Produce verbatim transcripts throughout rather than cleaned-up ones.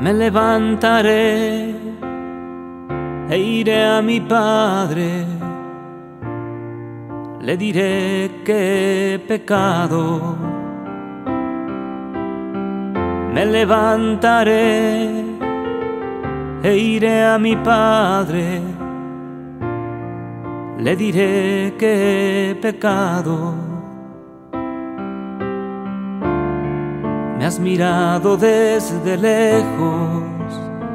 Me levantaré e iré a mi padre, le diré que he pecado. Me levantaré e iré a mi padre, le diré que he pecado. Me has mirado desde lejos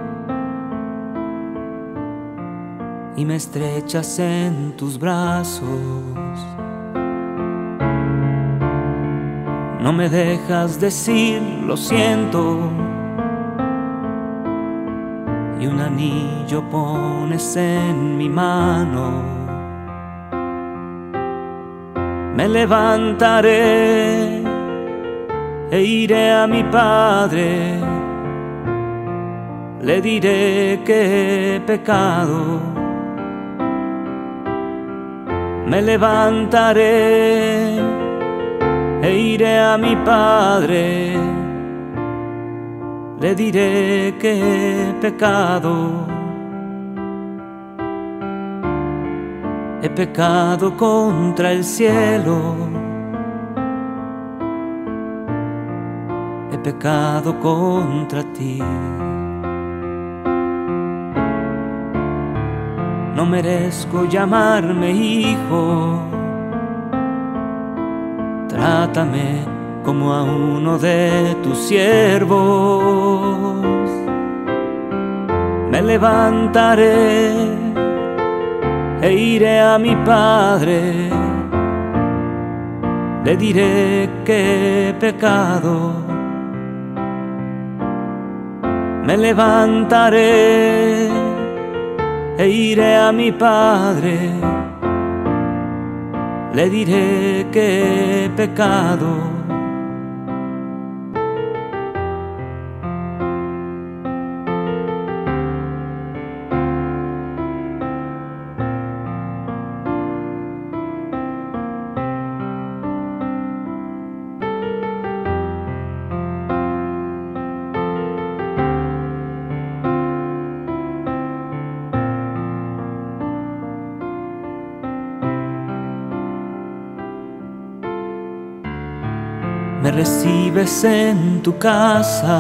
y me estrechas en tus brazos. No me dejas decir lo siento, y un anillo pones en mi mano. Me levantaré e iré a mi padre, le diré que he pecado. Me levantaré e iré a mi padre, le diré que he pecado. He pecado contra el cielo, he pecado contra ti. No merezco llamarme hijo, trátame como a uno de tus siervos. Me levantaré e iré a mi padre, le diré que he pecado. Me levantaré e iré a mi padre, le diré que he pecado. Me recibes en tu casa,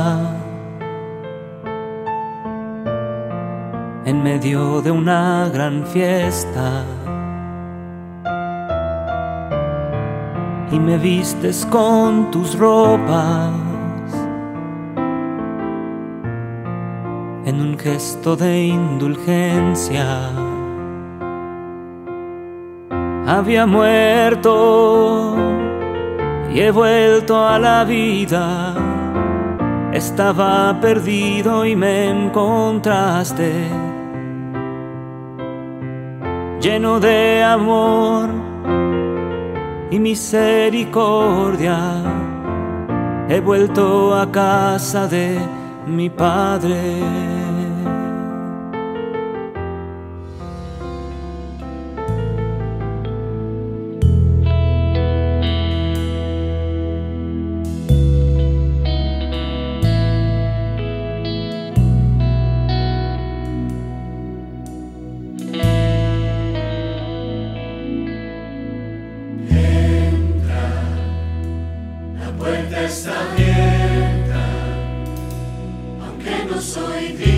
en medio de una gran fiesta, y me vistes con tus ropas en un gesto de indulgencia. Había muerto y he vuelto a la vida, estaba perdido y me encontraste, lleno de amor y misericordia. He vuelto a casa de mi Padre. La puerta está abierta, aunque no soy digno.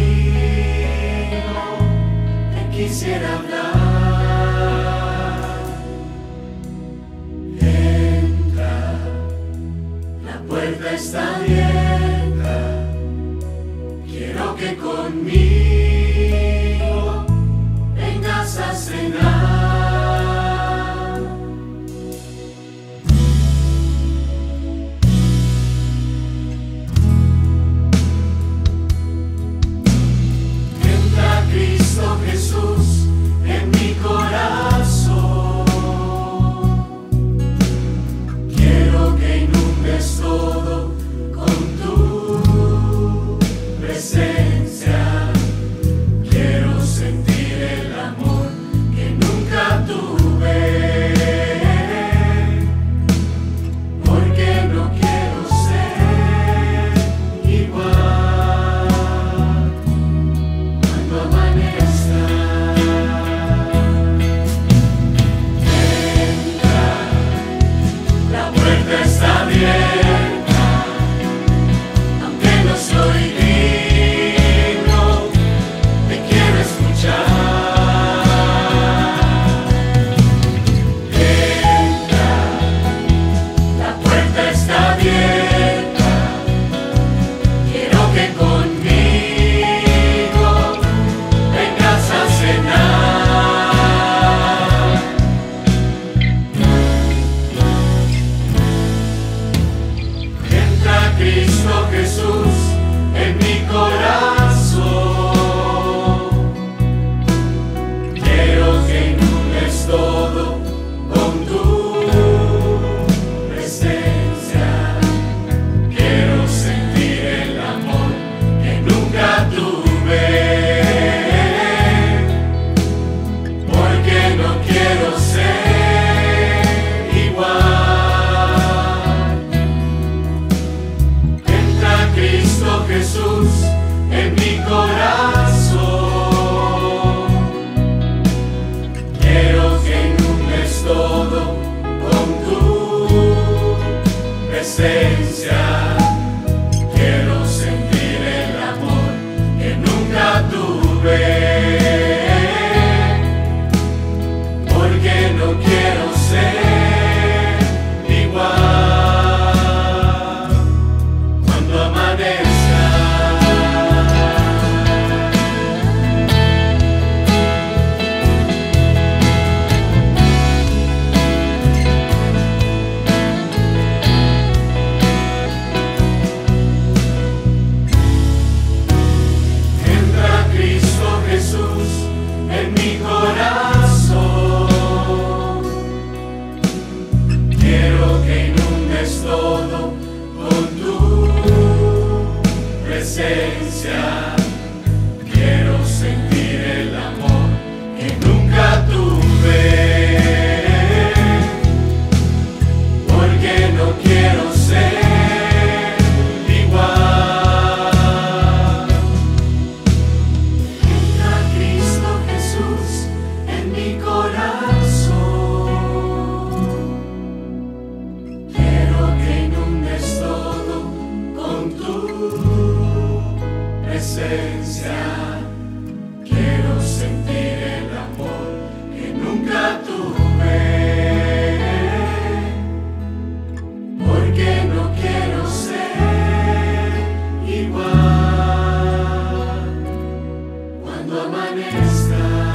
cuando amanezca.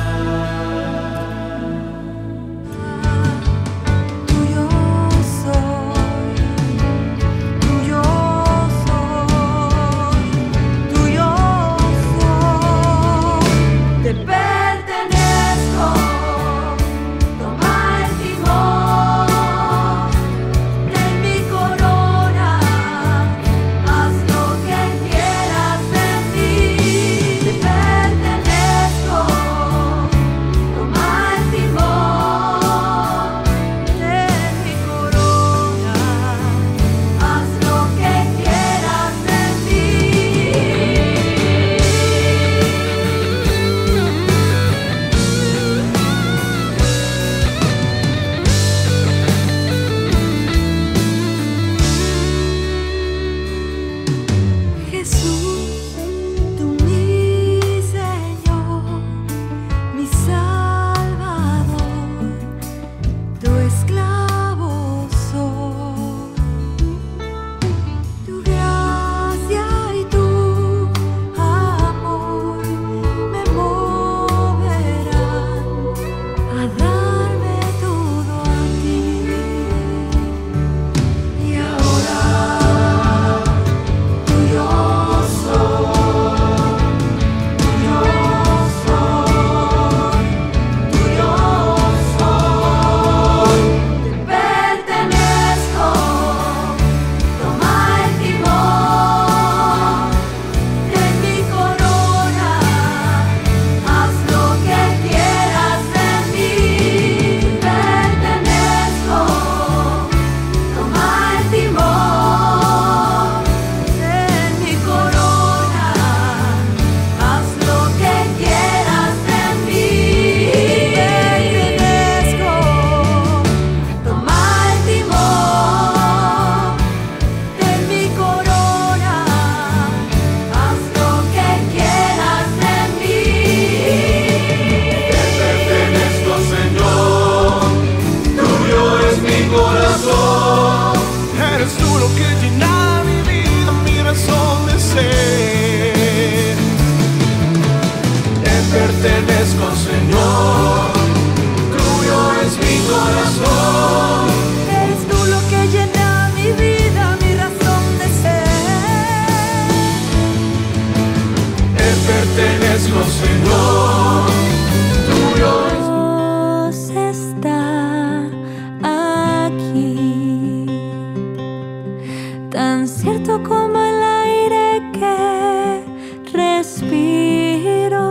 Pertenezco, Señor, tuyo es mi corazón. Eres tú lo que llena mi vida, mi razón de ser. Te pertenezco, Señor, tuyo es. Dios está aquí, tan cierto como el aire que respiro,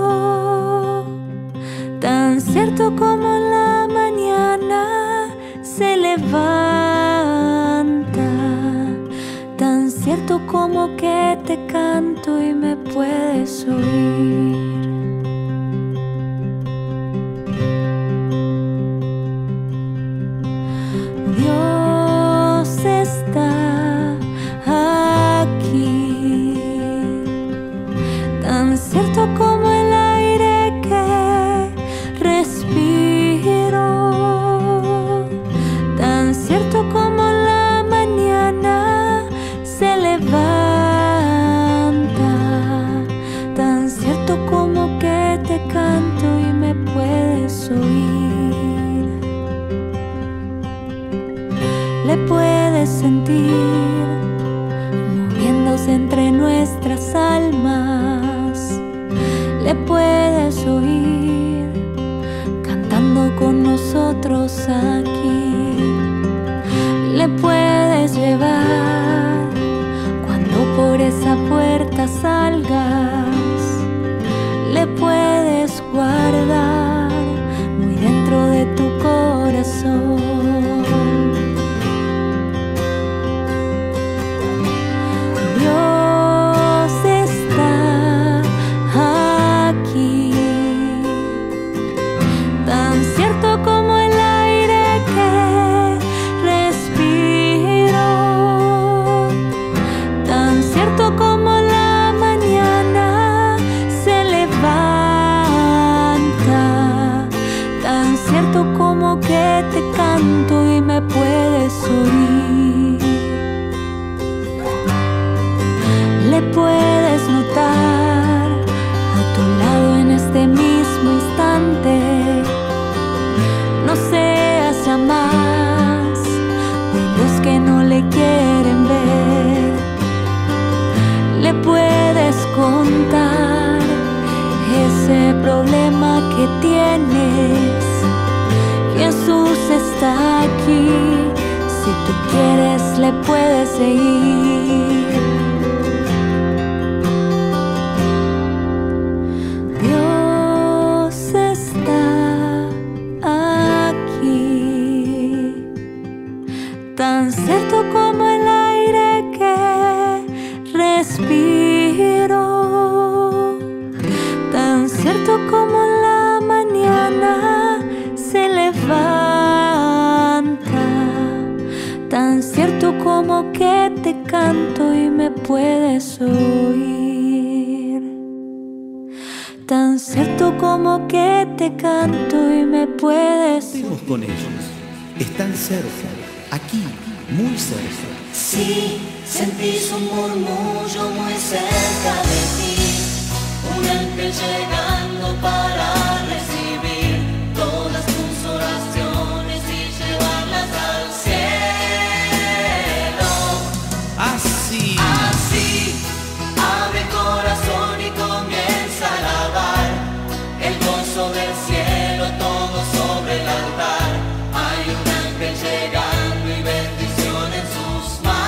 tan cierto como la mañana se levanta, tan cierto como que te canto y me puedes oír. Dios está aquí, tan cierto como el aire que respiro, tan cierto como la mañana se levanta, tan cierto como que te canto y me puedes oír. Le puedes sentir moviéndose entre nuestras almas, le puedes oír cantando con nosotros aquí, le puedes llevar cuando por esa puerta salgas, le puedes guardar muy dentro de tu corazón. Le puedes notar a tu lado en este problema que tienes, Jesús está aquí. Si tú quieres, le puedes seguir. Dios está aquí, tan cierto como el aire que respiro, tan cierto como la mañana se levanta, tan cierto como que te canto y me puedes oír, tan cierto como que te canto y me puedes oír. Estemos con ellos, están cerca, aquí, muy cerca. Si sentís un murmullo muy cerca de ti, un ángel llegando para recibir todas tus oraciones y llevarlas al cielo. Así, Así, abre el corazón y comienza a alabar el gozo del cielo, todo sobre el altar. Hay un ángel llegando y bendición en sus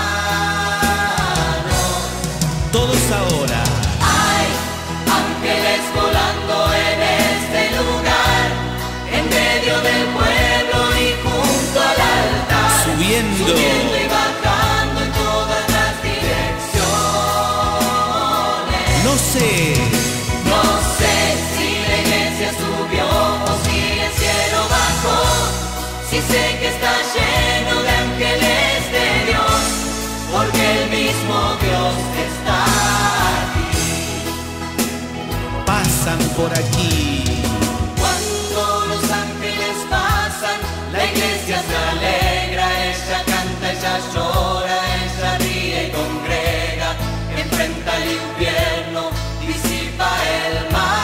manos. todos ahora. Hay ángeles volando en este lugar, en medio del pueblo y junto al altar, Subiendo. subiendo y bajando en todas las direcciones. No sé, No sé si la iglesia subió o si el cielo bajó, si sé que está lleno de ángeles de Dios, porque el mismo Dios está aquí. pasan por aquí. Cuando los ángeles pasan, la iglesia se alegra, ella canta, ella llora, ella ríe y congrega, enfrenta el infierno, disipa el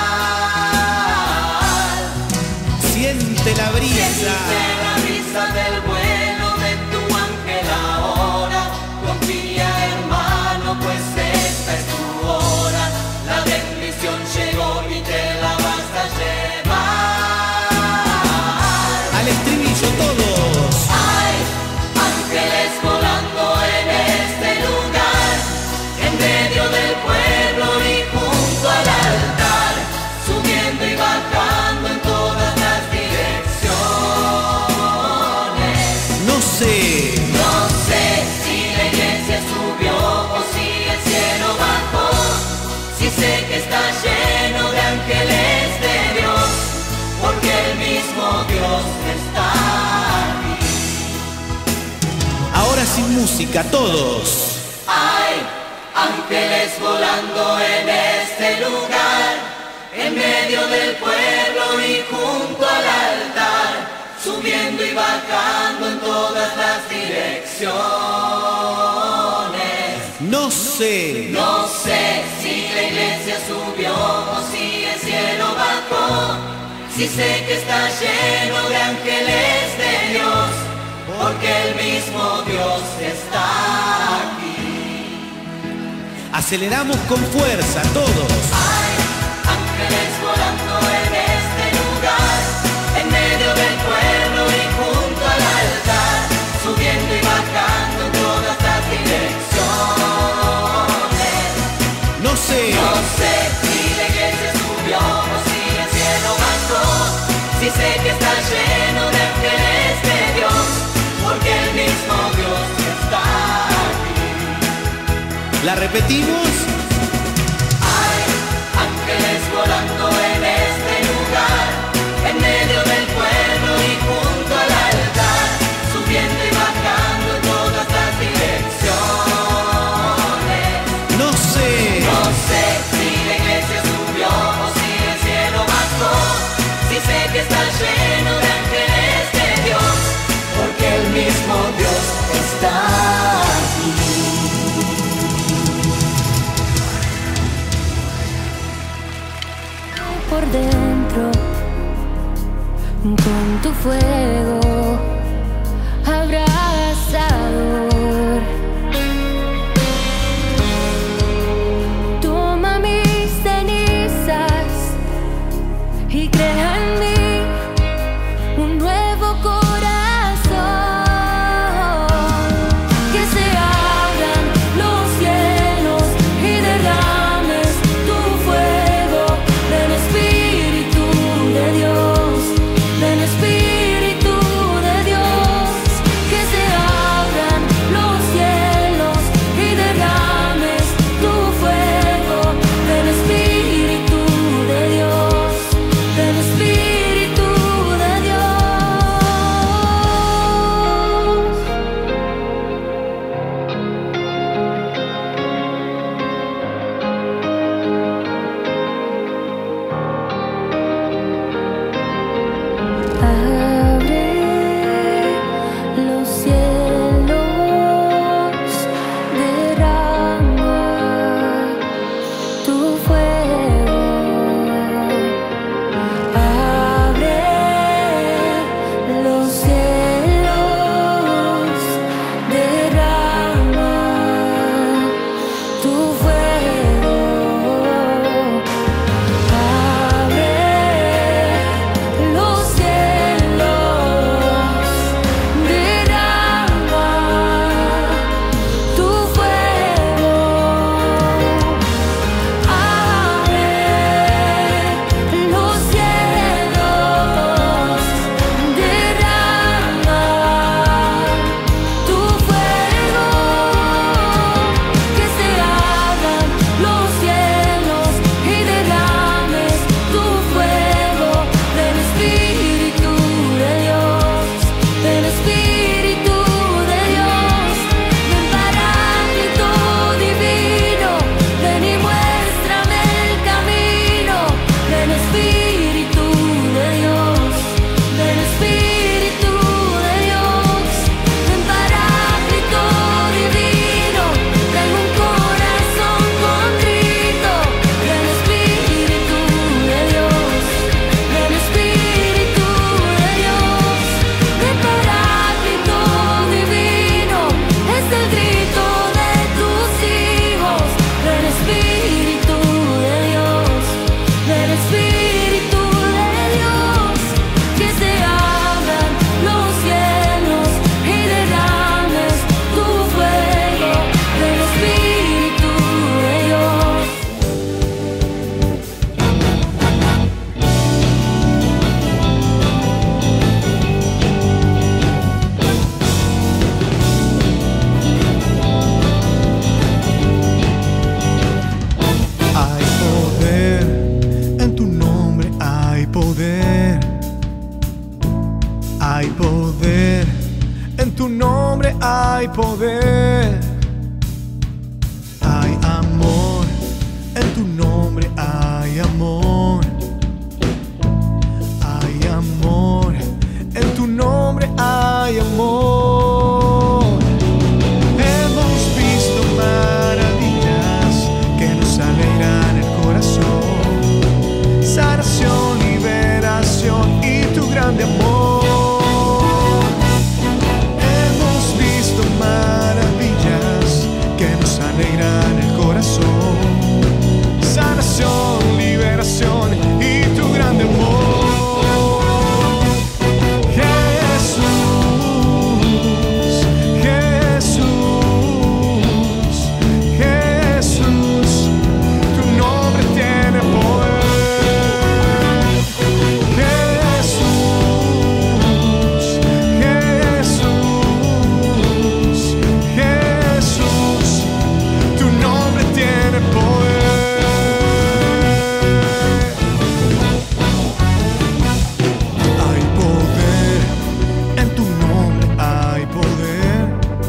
mal. Siente la brisa. Siente la brisa del vuelo de tu ángel ahora. Confía, hermano, pues esta es tu hora. La bendición llegó y te la vas a llevar. Al estribillo todos. Hay ángeles volando en este lugar, en medio del pueblo y junto al altar, subiendo y bajando en todas las direcciones. No sé, No sé si la iglesia subió o si el cielo bajó, si sé que está lleno de ángeles de Dios, porque el mismo Dios está aquí. ahora sin música, todos. Hay ángeles volando en este lugar, en medio del pueblo y junto al altar, subiendo y bajando en todas las direcciones. No sé, No sé si la iglesia subió o si el cielo bajó, si sé que está lleno de ángeles de Dios, porque el mismo Dios está aquí. aceleramos con fuerza, todos. Hay ángeles volando en este lugar, en medio del pueblo y junto al altar, subiendo y bajando en todas las direcciones. No sé, No sé si la iglesia subió o si el cielo bajó, si sé que está lleno de ángeles de Dios, porque el mismo Dios está aquí. la repetimos. Hay ángeles volando en este lugar, en medio del pueblo y junto al altar, subiendo y bajando en todas las direcciones. No sé, No sé si la iglesia subió o si el cielo bajó, si sé que está lleno de ángeles de Dios, porque el mismo Dios está aquí. Por dentro, con tu fuego abrasador, toma mis cenizas y crea en mí un nuevo corazón. Que se abran los cielos y derrames tu fuego del Espíritu de Dios, del Espíritu de Dios. Que se abran los cielos y derrames tu fuego del Espíritu de Dios, del Espíritu de Dios. Abre los cielos, derrama tu fuego. Abre los cielos, derrama tu fuego. Abre los cielos, derrama tu fuego. Abre los cielos, derrama tu fuego. Que se abran los cielos y derrames tu fuego del Espíritu de Dios, del Espíritu de Dios. Ven Paráclito divino, ven y muéstrame el camino del Espíritu de Dios, del Espíritu de Dios. Ven Paráclito divino, tengo un corazón contrito del Espíritu de Dios, del Espíritu de Dios. Ven Paráclito divino, es el grito de tus hijos del Espíritu de Dios, del Espíritu de Dios. Que se abran los cielos y derrames tu fuego del Espíritu de Dios. Hay poder, en tu nombre hay poder. Hay poder, en tu nombre hay poder. Hay amor, en tu nombre hay amor. Hay amor, en tu nombre hay amor. Hemos visto maravillas que nos alegran el corazón. Sanación, liberación y tu grande amor. Hemos visto maravillas que nos alegran el corazón. Sanación, liberación y tu grande amor. Jesús, Jesús, Jesús, tu nombre tiene poder. Jesús, Jesús, Jesús, tu nombre tiene poder. Hay poder, en tu nombre hay poder.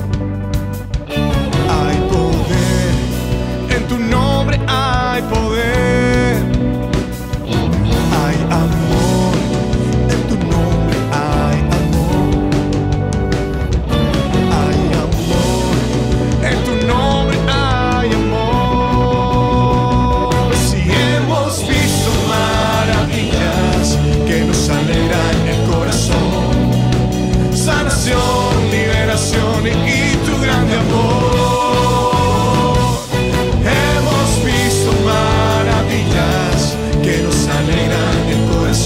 Hay poder, en tu nombre hay poder. Hay amor, en tu nombre hay amor. Hay amor, en tu nombre hay amor. Si hemos visto maravillas que nos alegran el corazón. Sanación, liberación y tu grande amor. Hemos visto maravillas que nos alegran el corazón.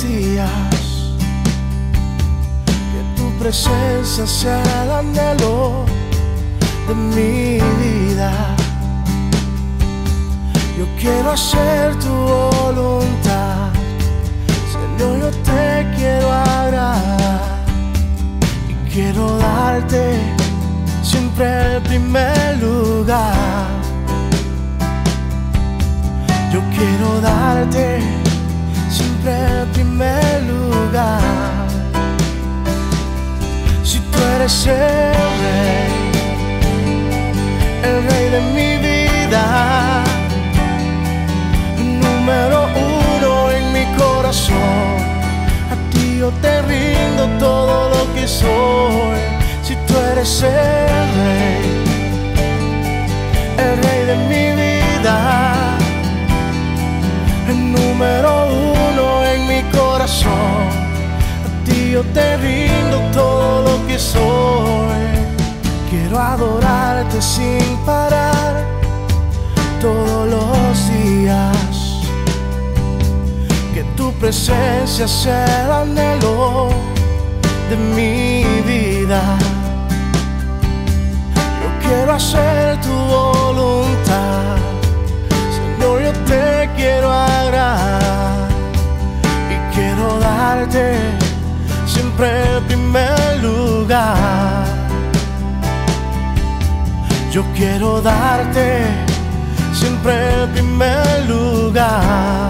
días, que tu presencia sea el anhelo de mi vida. Yo quiero hacer tu voluntad, Señor, yo te quiero agradar y quiero darte siempre el primer lugar. Yo quiero darte siempre el primer lugar. Si tú eres el rey, el rey de mi vida, número uno en mi corazón, a ti yo te rindo todo lo que soy. Si tú eres el rey, el rey de mi vida, el número uno en mi corazón, a ti yo te rindo todo lo que soy. Quiero adorarte sin parar todos los días, que tu presencia sea el anhelo de mi vida. Yo quiero hacer tu voluntad, Señor, yo te quiero agradar y quiero darte siempre el primer lugar. Yo quiero darte siempre el primer lugar.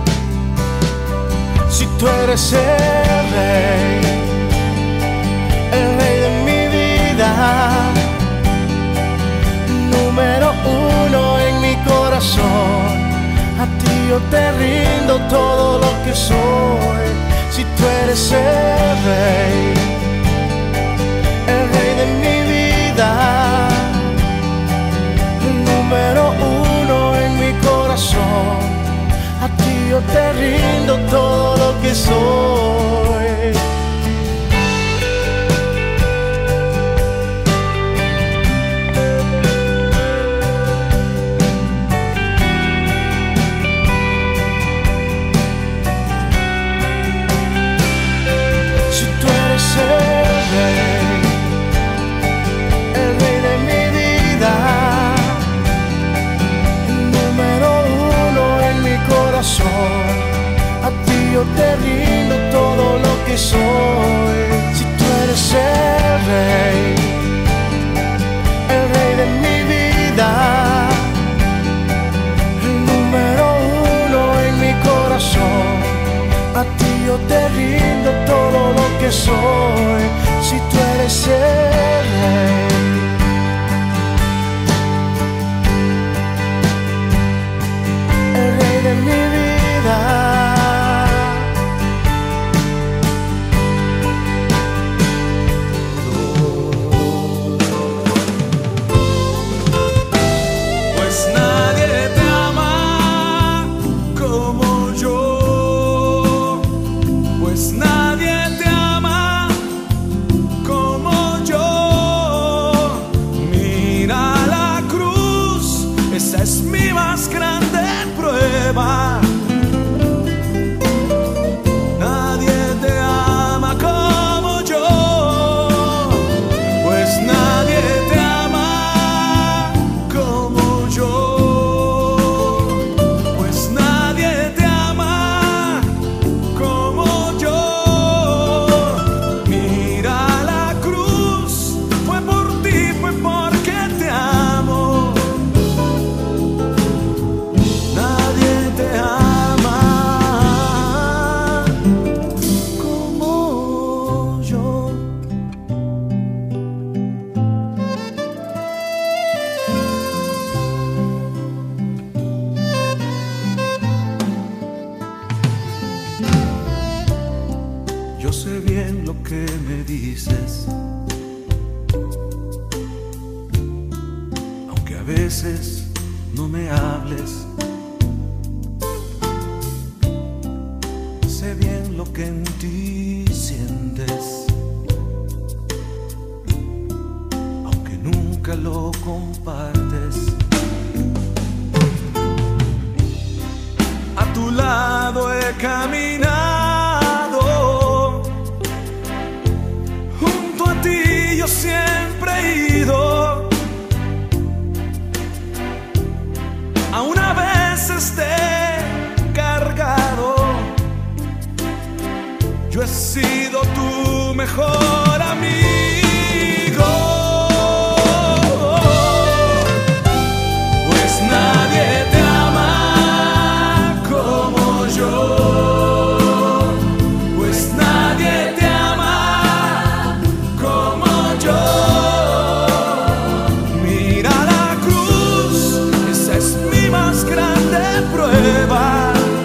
Si tú eres el rey, el rey de mi vida, número uno en mi corazón, a ti yo te rindo todo lo que soy. Si tú eres el rey, el rey de mi vida, número uno en mi corazón, a ti yo te rindo todo lo que soy. Si tú eres el rey, el rey de mi vida, a ti yo te rindo todo lo que soy. Si tú eres el rey, el rey de mi vida, el número uno en mi corazón, a ti yo te rindo todo lo que soy. Si tú eres el rey, de mi vida, pues nadie te ama como yo, pues nadie te ama como yo. Mira la cruz, esa es mi más grande prueba. Nadie te ama como yo, pues nadie te ama como yo, pues nadie te ama como yo. Mira la cruz, fue por ti, fue porque te amo. Yo sé bien lo que me dices, aunque a veces no me hables. Sé bien lo que en ti sientes, aunque nunca lo compartes. A tu lado he caminado he sido tu mejor amigo. Pues nadie te ama como yo. Pues nadie te ama como yo. Mira la cruz, esa es mi más grande prueba.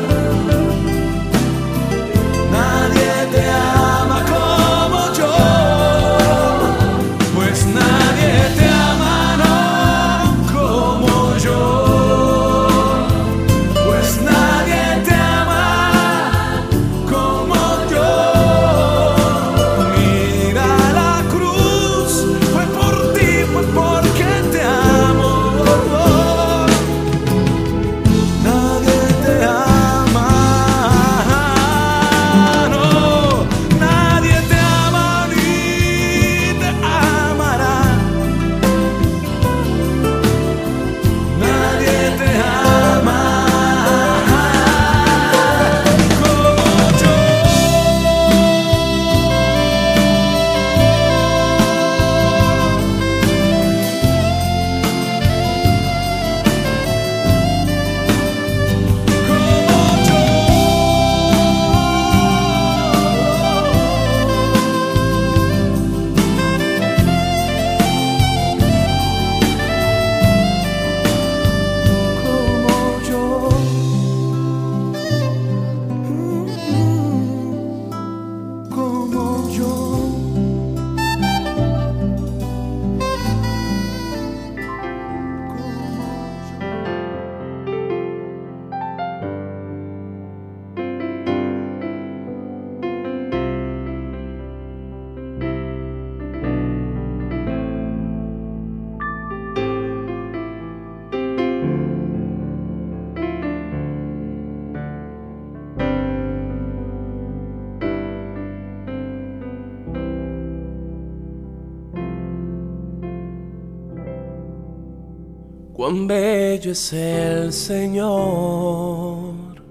Cuán bello es el Señor,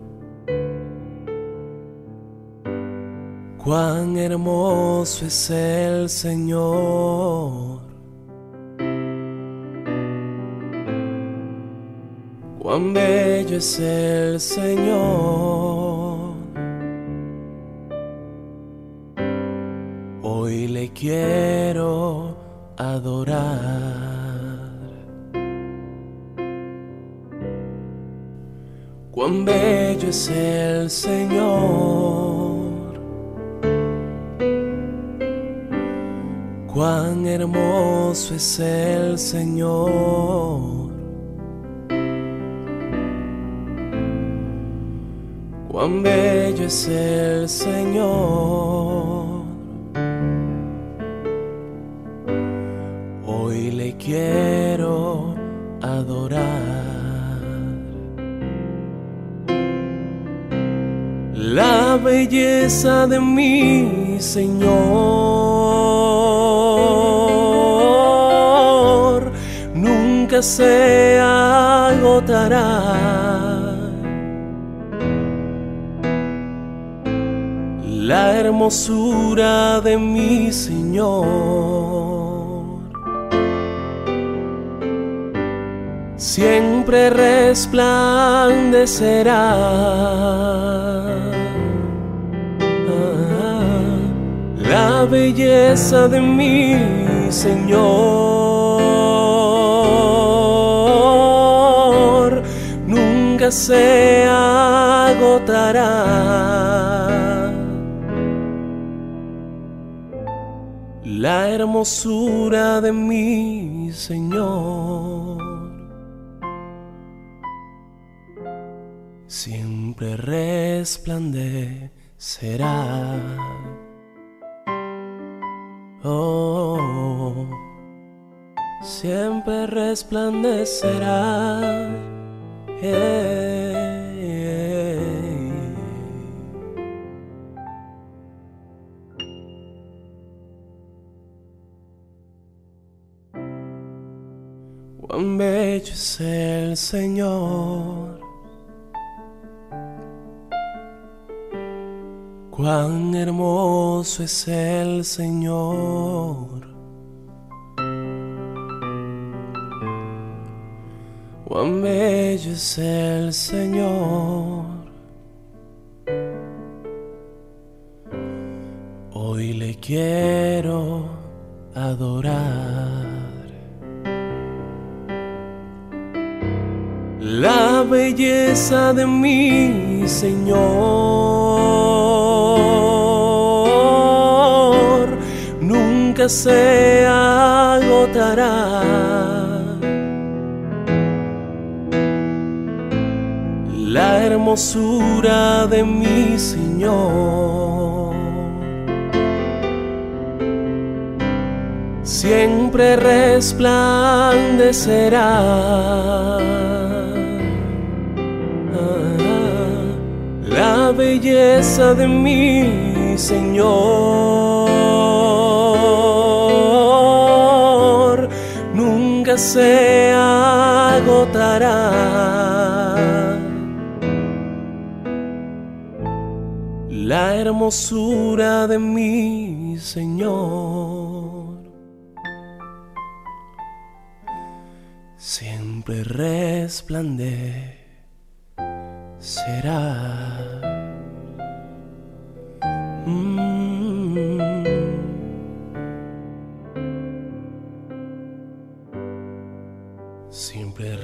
cuán hermoso es el Señor, cuán bello es el Señor. Hoy le quiero adorar. Cuán bello es el Señor, cuán hermoso es el Señor, cuán bello es el Señor. Hoy le quiero adorar. La belleza de mi Señor nunca se agotará. La hermosura de mi Señor siempre resplandecerá. La belleza de mi Señor nunca se agotará. La hermosura de mi Señor siempre resplandecerá. Oh, siempre resplandecerá. Hey, hey. Cuán bello es el Señor, Cuán hermoso es el Señor, cuán bello es el Señor. Hoy le quiero adorar. La belleza de mi Señor nunca se agotará. La hermosura de mi Señor siempre resplandecerá. La belleza de mi Señor nunca se agotará. La hermosura de mi Señor siempre resplandecerá. Mm. Siempre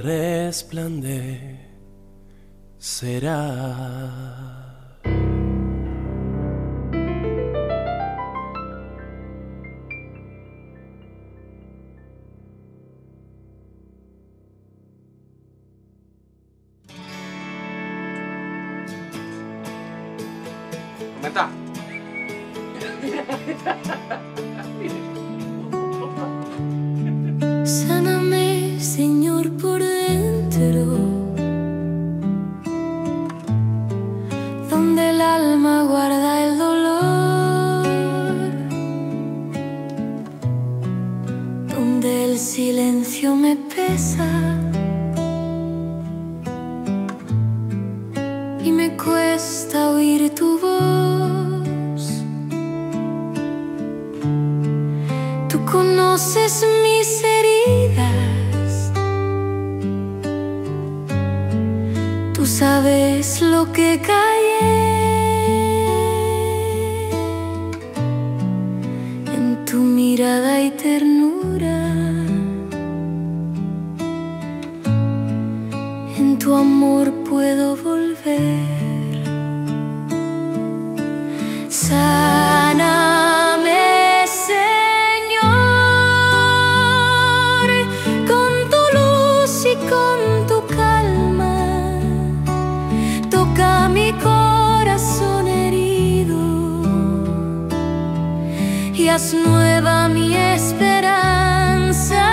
resplandecerá. Meta. Sáname, Señor, por dentro, donde el alma guarda el dolor, donde el silencio me pesa y me cuesta oír tu voz. Tú conoces mis heridas, tú sabes lo que callé en tu mirada y ternura, en tu amor puedo volver. Sáname, Señor, con tu luz y con tu calma. Toca mi corazón herido y haz nueva mi esperanza.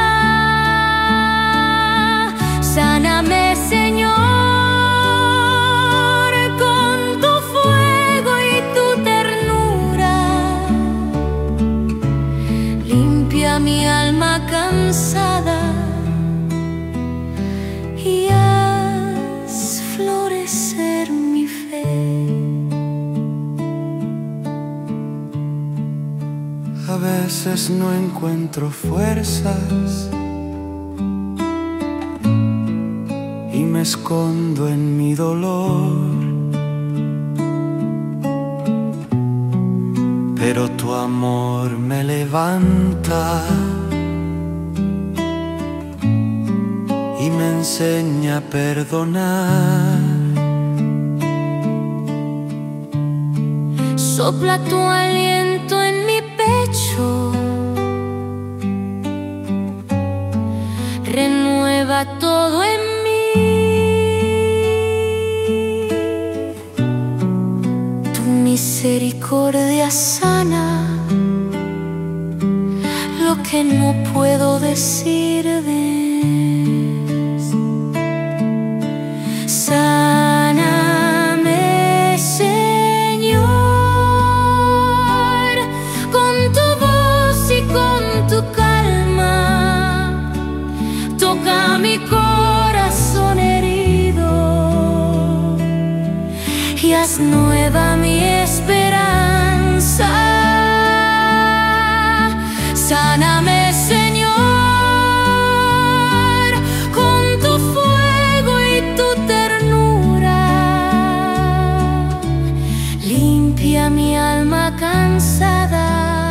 Sáname, Señor, mi alma cansada y haz florecer mi fe. A veces no encuentro fuerzas y me escondo en mi dolor, pero tu amor me levanta y me enseña a perdonar. Sopla tu aliento en mi pecho, renueva todo en mí. Tu misericordia sana lo que no puedo decir de Sáname, Señor, con tu voz y con tu calma. Toca mi corazón herido y haz nueva mi esperanza. Sáname, Señor, con tu fuego y tu ternura. Limpia mi alma cansada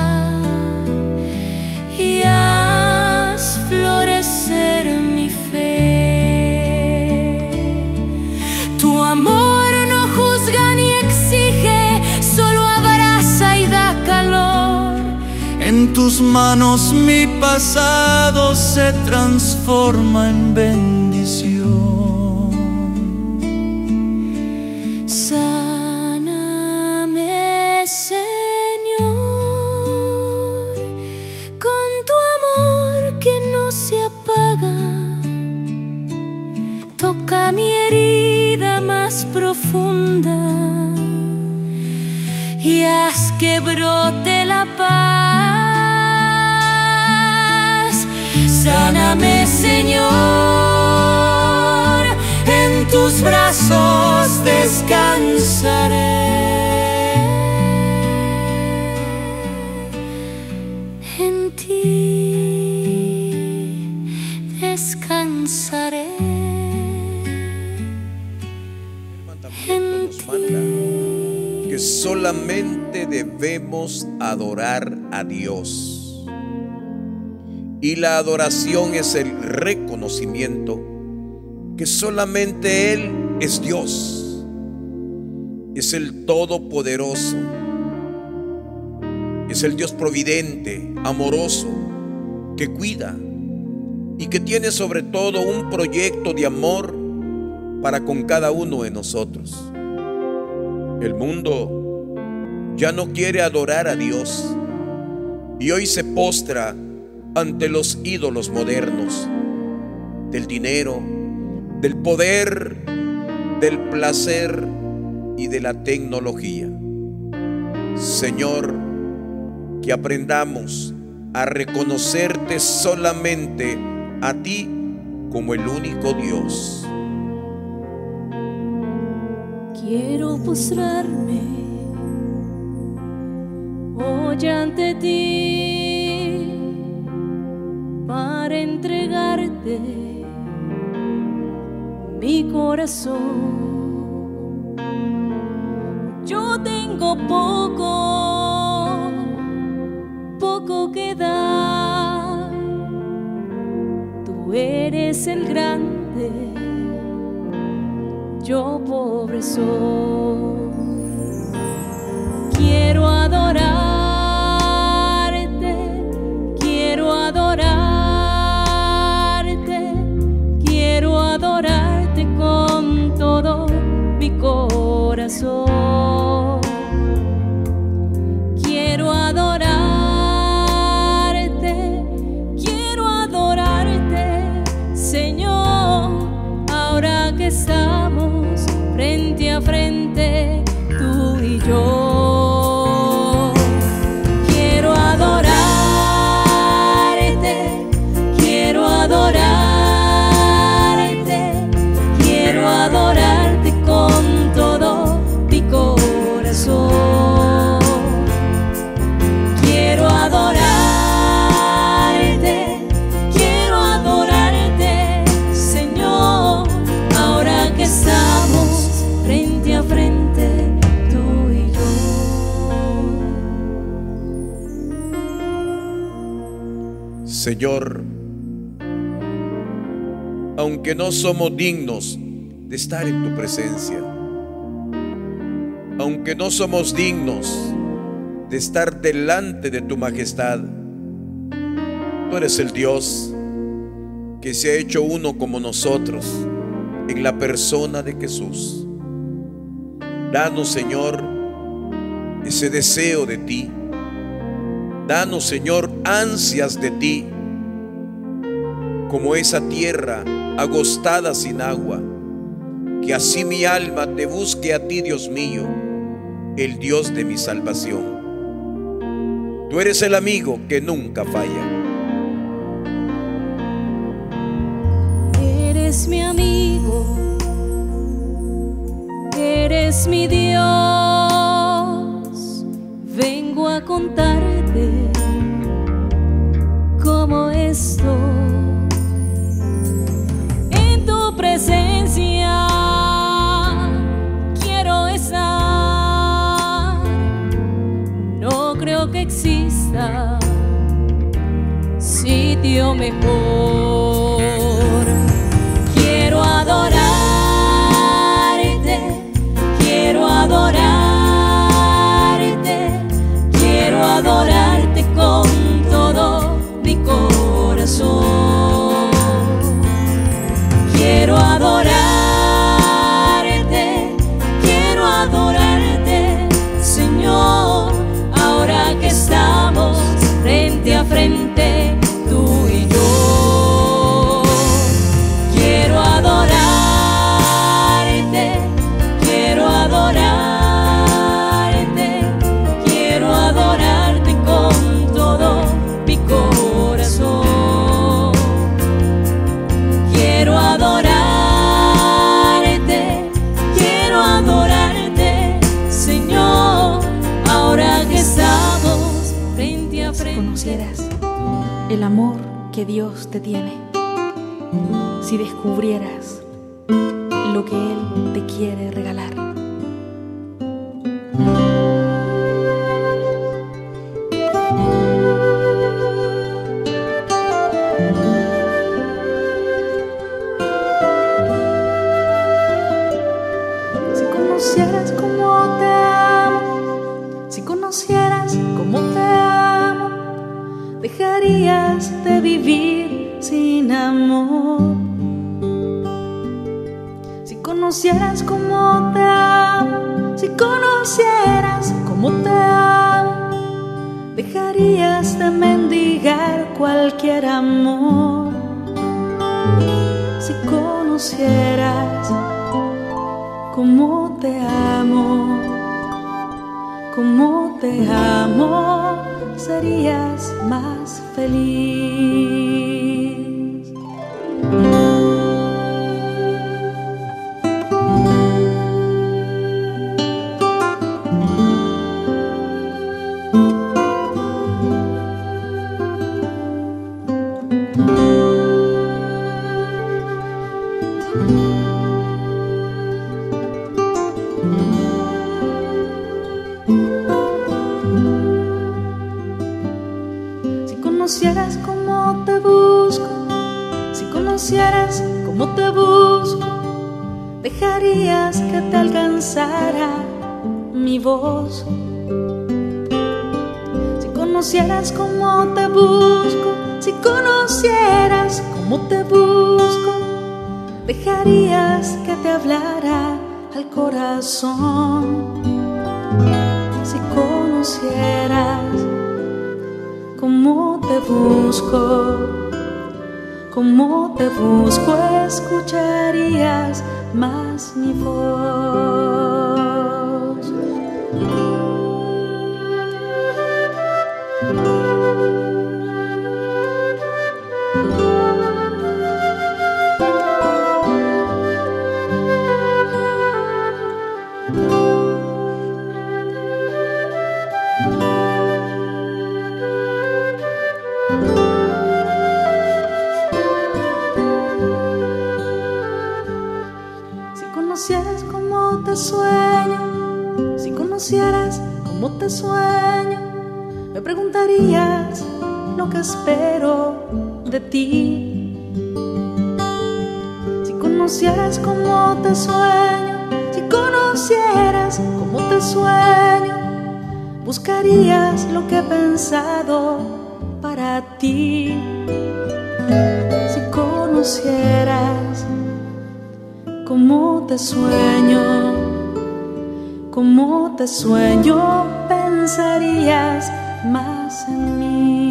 y haz florecer mi fe. Tu amor no juzga ni exige, solo abraza y da calor. En tus manos mi pasado se transforma en bendición. Sáname, Señor, con tu amor que no se apaga. Toca mi herida más profunda y haz que brote la paz. Sáname, Señor, en tus brazos descansaré. En ti descansaré. El mandamiento nos manda que solamente debemos adorar a Dios. Y la adoración es el reconocimiento que solamente Él es Dios. Es el Todopoderoso. Es el Dios providente, amoroso, que cuida y que tiene sobre todo un proyecto de amor para con cada uno de nosotros. El mundo ya no quiere adorar a Dios y hoy se postra ante los ídolos modernos del dinero, del poder, del placer y de la tecnología. Señor, que aprendamos a reconocerte solamente a ti como el único Dios. Quiero postrarme hoy ante ti para entregarte mi corazón. Yo tengo poco, poco que dar. Tú eres el grande, yo pobre soy. Quiero adorarte, quiero adorarte, quiero adorarte con todo mi corazón. Quiero adorarte, quiero adorarte, Señor, ahora que estamos frente a frente, tú y yo. Quiero adorarte, quiero adorarte, quiero adorarte con todo mi corazón. Quiero adorarte, quiero adorarte, Señor, ahora que estamos frente a frente, tú y yo. Señor, aunque no somos dignos de estar en tu presencia, aunque no somos dignos de estar delante de tu majestad, tú eres el Dios que se ha hecho uno como nosotros en la persona de Jesús. Danos, Señor, ese deseo de ti. Danos, Señor, ansias de ti, como esa tierra agostada sin agua. Que así mi alma te busque a ti, Dios mío, el Dios de mi salvación. Tú eres el amigo que nunca falla. Eres mi amigo, eres mi Dios. Vengo a contarte mejor. Quiero adorarte, quiero adorarte, quiero adorarte con todo mi corazón. Quiero adorarte, quiero adorarte, Señor, ahora que estamos frente a frente, tú y yo. Quiero adorarte, quiero adorarte, quiero adorarte con todo mi corazón. Quiero adorarte, quiero adorarte, Señor, ahora que estamos frente a frente. Si conocieras el amor que Dios te tiene, si descubrieras lo que Él te quiere regalar. Si conocieras cómo te amo, si conocieras cómo te amo, dejarías de vivir sin amor. Si conocieras cómo te amo, si conocieras cómo te amo, dejarías de mendigar cualquier amor. Si conocieras cómo te amo, cómo te amo, serías más feliz. Si conocieras cómo te busco, si conocieras cómo te busco, dejarías que te alcanzara mi voz. Si conocieras cómo te busco, si conocieras cómo te busco, dejarías que te hablara al corazón. Si conocieras cómo te busco, cómo te busco, escucharías más mi voz. Si conocieras cómo te sueño, si conocieras cómo te sueño, me preguntarías lo que espero de ti. Si conocieras cómo te sueño, si conocieras cómo te sueño, buscarías lo que he pensado para ti. Si conocieras cómo te sueño, cómo te sueño, pensarías más en mí.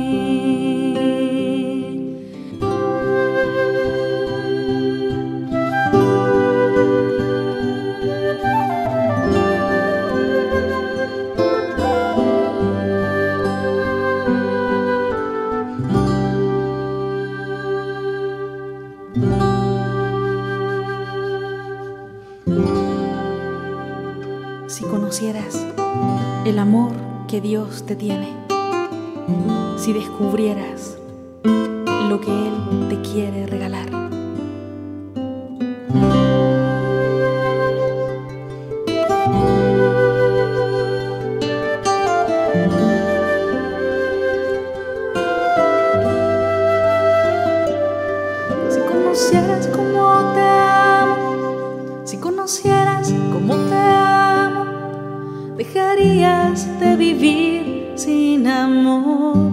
Si conocieras el amor que Dios te tiene, si descubrieras lo que Él te quiere regalar. dejarías de vivir sin amor.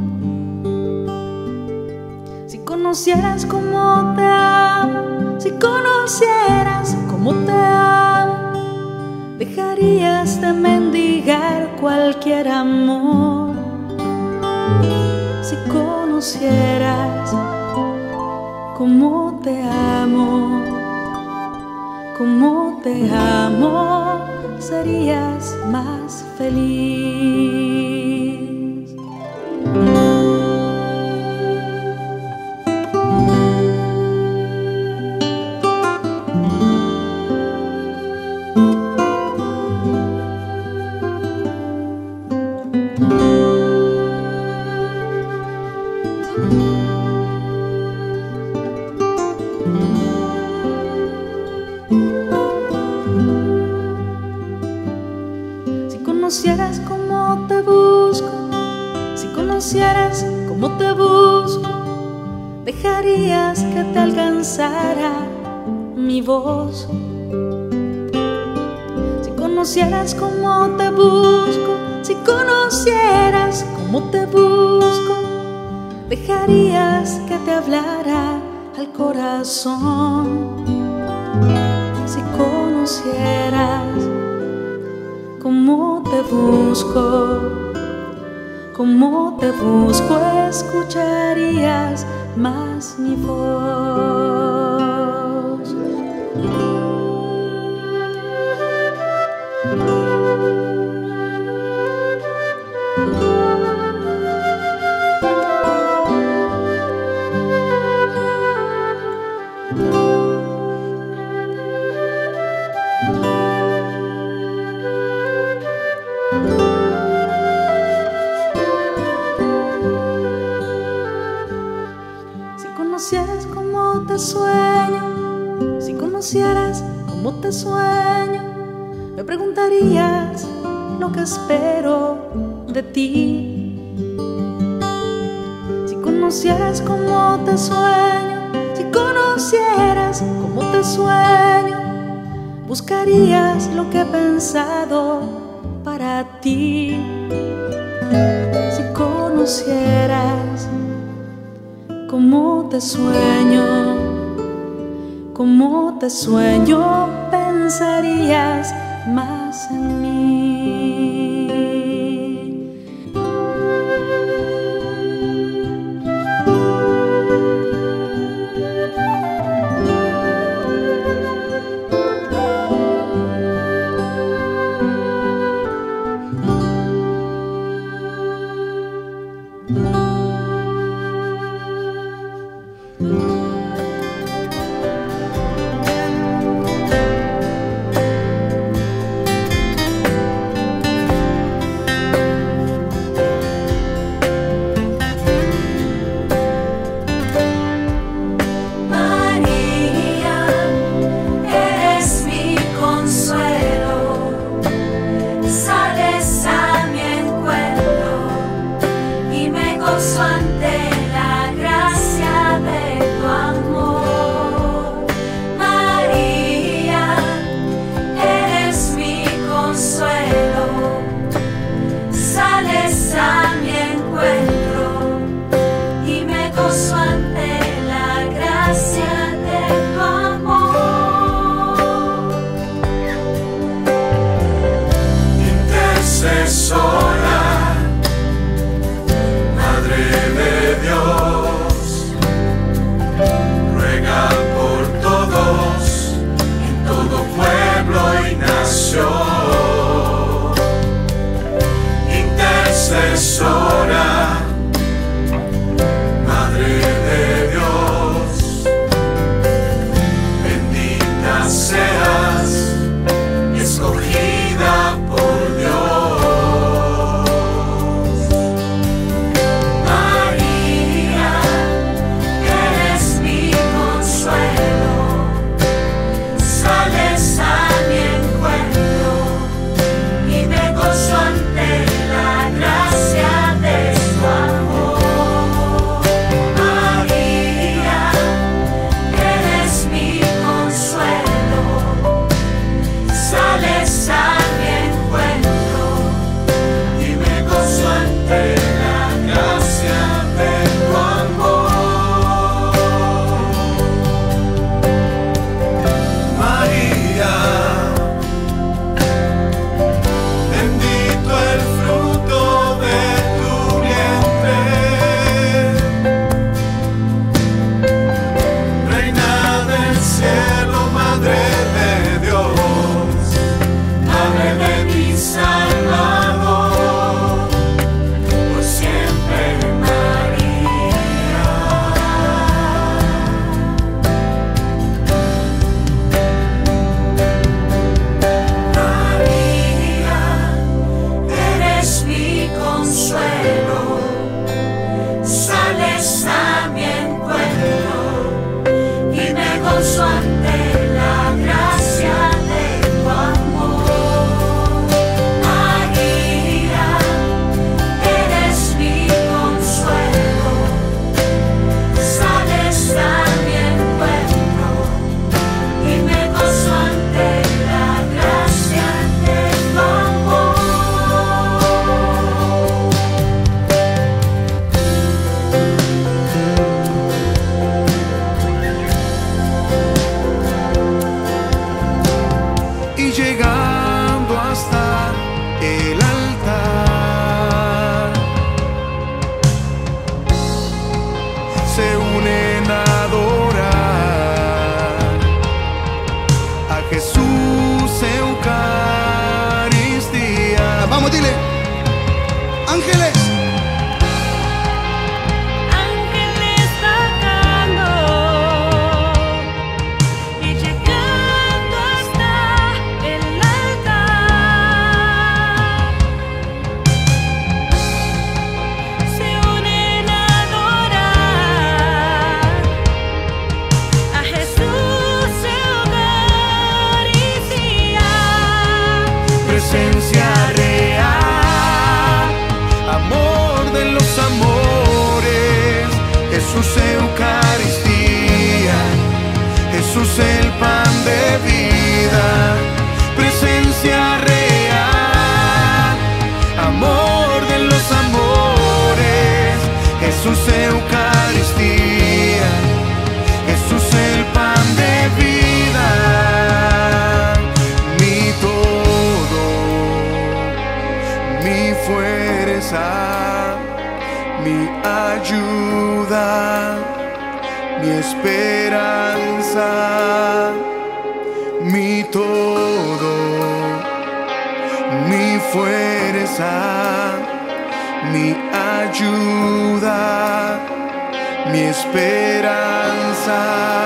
Si conocieras cómo te amo, si conocieras cómo te amo, dejarías de mendigar cualquier amor. Si conocieras cómo te amo, cómo te amo, serías más feliz. Si conocieras cómo te busco, si conocieras cómo te busco, dejarías que te alcanzara mi voz. Si conocieras cómo te busco, si conocieras cómo te busco, dejarías que te hablara al corazón. Si conocieras cómo te busco, cómo te busco, escucharías más mi voz. Si conocieras cómo te sueño, si conocieras cómo te sueño, me preguntarías lo que espero de ti. Si conocieras cómo te sueño, si conocieras cómo te sueño, buscarías lo que he pensado para ti. Si conocieras cómo te sueño, cómo te sueño, pensarías más en mí. Vamos, dile. Ángeles. Ángeles tocando y llegando hasta el altar, se unen a adorar a Jesús Eucaristía. Presencia real, amor de los amores, Jesús Eucaristía, Jesús el pan de vida. Presencia real, amor de los amores, Jesús Eucaristía, Jesús el pan de vida. Mi todo, mi fuerza, mi ayuda, mi esperanza, mi todo, mi fuerza, mi ayuda, mi esperanza,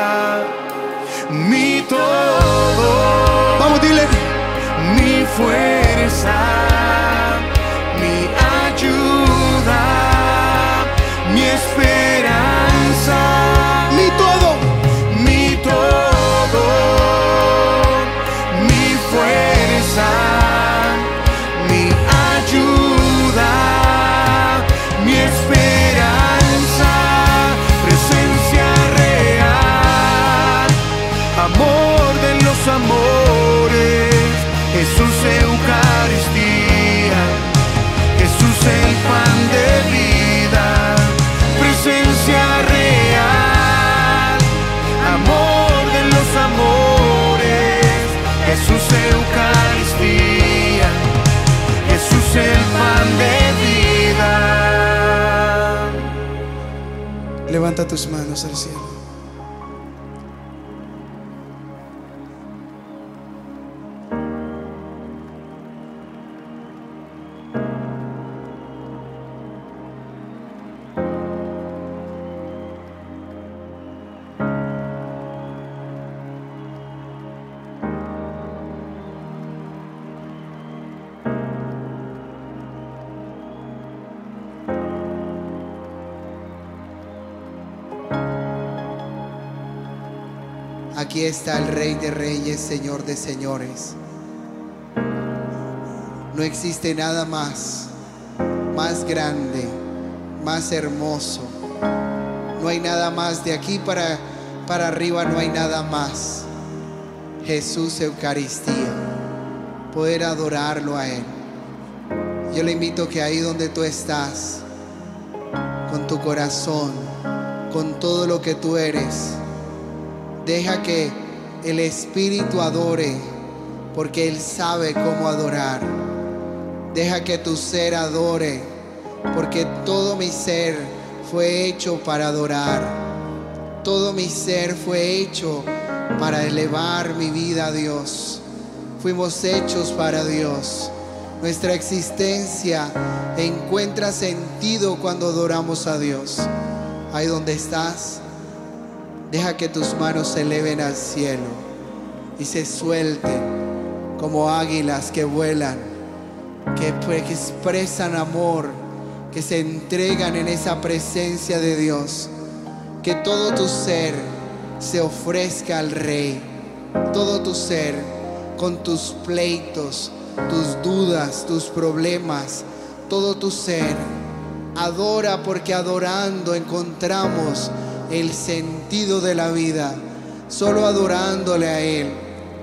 mi todo. Vamos, dile. Mi fuerza, mi ayuda, mi esperanza, mi todo, mi todo, mi fuerza, mi ayuda, mi esperanza. Presencia real, amor de los amores, Jesús Eucaristía, Jesús el pan de vida. Presencia real, amor de los amores, Jesús Eucaristía, Jesús el pan de vida. Levanta tus manos al cielo. Aquí está el Rey de Reyes, Señor de Señores. No existe nada más, más grande, más hermoso. No hay nada más de aquí para, para arriba, no hay nada más. Jesús Eucaristía, poder adorarlo a Él. Yo le invito que ahí donde tú estás, con tu corazón, con todo lo que tú eres, deja que el Espíritu adore, porque Él sabe cómo adorar. Deja que tu ser adore, porque todo mi ser fue hecho para adorar. Todo mi ser fue hecho para elevar mi vida a Dios. Fuimos hechos para Dios. Nuestra existencia encuentra sentido cuando adoramos a Dios. Ahí donde estás, deja que tus manos se eleven al cielo y se suelten como águilas que vuelan, que, que expresan amor, que se entregan en esa presencia de Dios. Que todo tu ser se ofrezca al Rey. Todo tu ser, con tus pleitos, tus dudas, tus problemas, todo tu ser, adora, porque adorando encontramos el sentido de la vida. Solo adorándole a Él,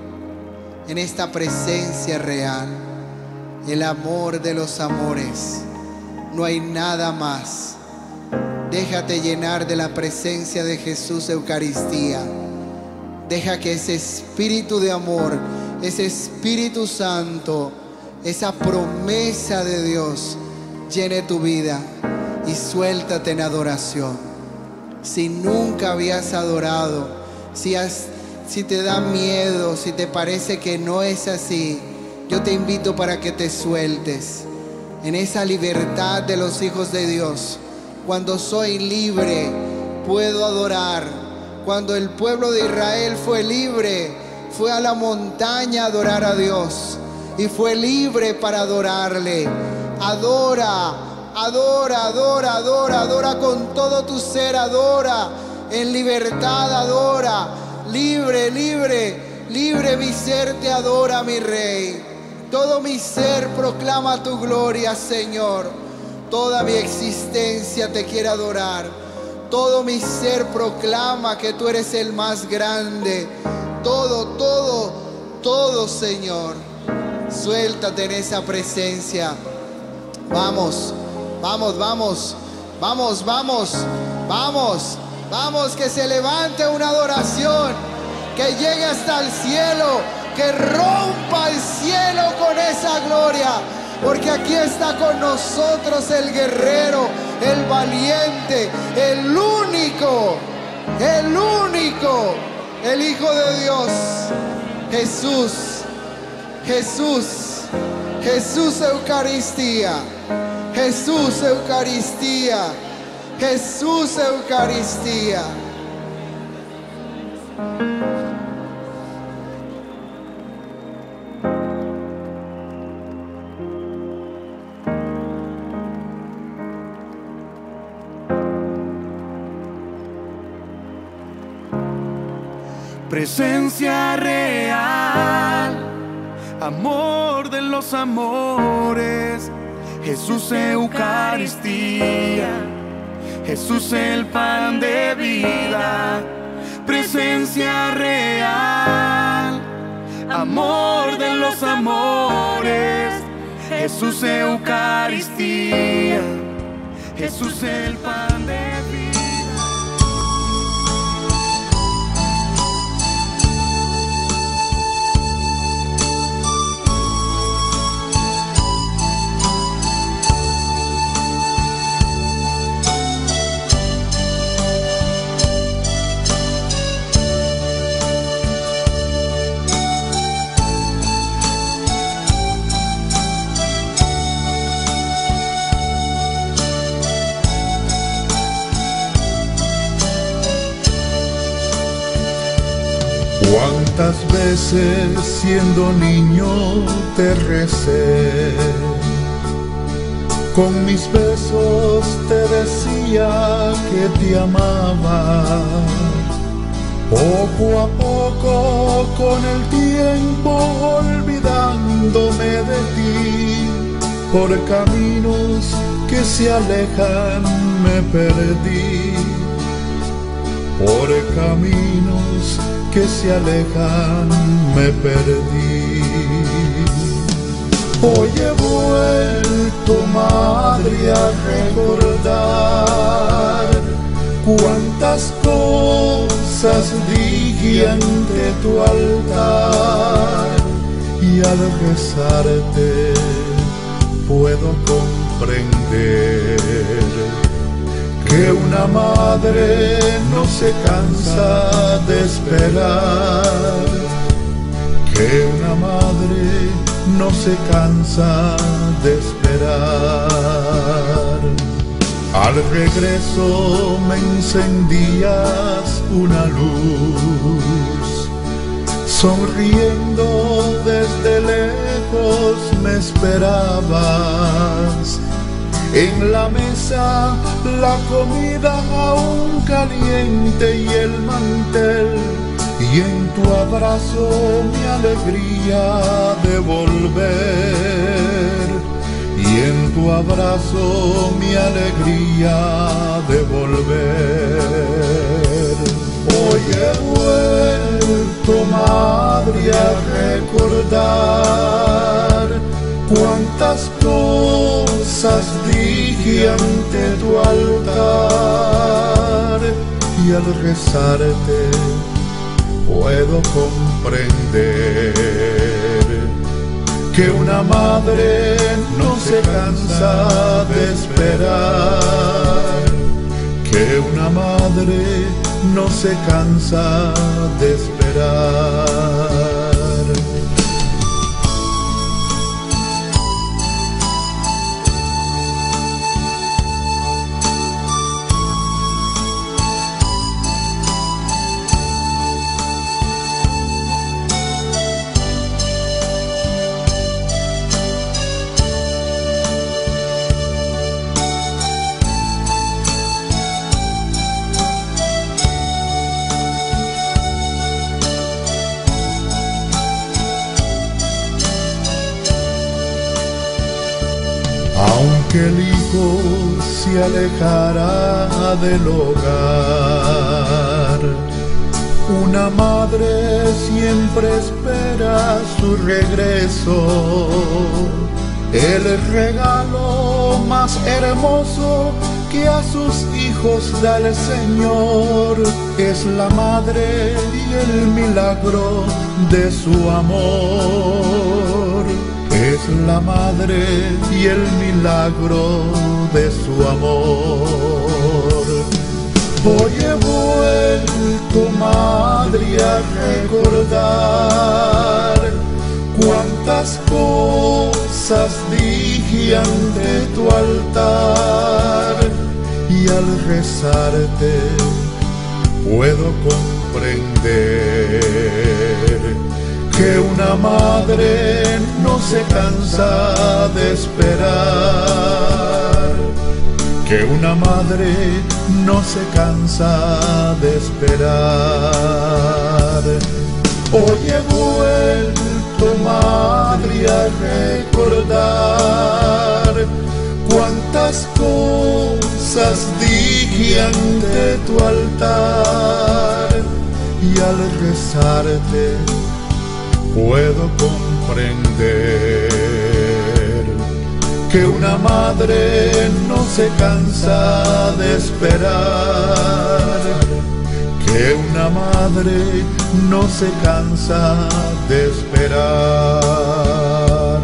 en esta presencia real, el amor de los amores. No hay nada más. Déjate llenar de la presencia de Jesús Eucaristía. Deja que ese espíritu de amor, ese Espíritu Santo, esa promesa de Dios llene tu vida, y suéltate en adoración. Si nunca habías adorado, si, has, si te da miedo, si te parece que no es así, yo te invito para que te sueltes en esa libertad de los hijos de Dios. Cuando soy libre, puedo adorar. Cuando el pueblo de Israel fue libre, fue a la montaña a adorar a Dios y fue libre para adorarle. Adora, adora, adora, adora, adora con todo tu ser, adora en libertad, adora, libre, libre, libre mi ser te adora, mi Rey. Todo mi ser proclama tu gloria, Señor. Toda mi existencia te quiere adorar. Todo mi ser proclama que tú eres el más grande. Todo, todo, todo, Señor. Suéltate en esa presencia. Vamos, vamos, vamos, vamos, vamos, vamos, vamos, que se levante una adoración, que llegue hasta el cielo, que rompa el cielo con esa gloria, porque aquí está con nosotros el guerrero, el valiente, el único, el único, el Hijo de Dios, Jesús, Jesús, Jesús Eucaristía, Jesús Eucaristía, Jesús Eucaristía. Presencia real, amor de los amores, Jesús Eucaristía, Jesús el pan de vida. Presencia real, amor de los amores, Jesús Eucaristía, Jesús el pan de vida. Cuántas veces siendo niño te recé, con mis besos te decía que te amaba. Poco a poco con el tiempo olvidándome de ti, por caminos que se alejan me perdí, por caminos que se alejan me perdí. Hoy he vuelto, madre, a recordar cuántas cosas dije ante tu altar, y al rezarte puedo comprender que una madre no se cansa de esperar, que una madre no se cansa de esperar. Al regreso me encendías una luz, sonriendo desde lejos me esperabas. En la mesa la comida aún caliente y el mantel, y en tu abrazo mi alegría de volver, y en tu abrazo mi alegría de volver. Hoy he vuelto, madre, a recordar cuántas cosas dije ante tu altar, y al rezarte puedo comprender que una madre no se cansa de esperar, que una madre no se cansa de esperar. que el hijo se alejará del hogar. Una madre siempre espera su regreso, el regalo más hermoso que a sus hijos da el Señor. Es la madre y el milagro de su amor. Es la madre y el milagro de su amor. Hoy he vuelto, madre, a recordar cuántas cosas dije ante tu altar, y al rezarte puedo comprender que una madre no se cansa de esperar, que una madre no se cansa de esperar. Hoy he vuelto, madre, a recordar cuántas cosas dije ante tu altar, y al rezarte puedo comprender que una madre no se cansa de esperar, que una madre no se cansa de esperar.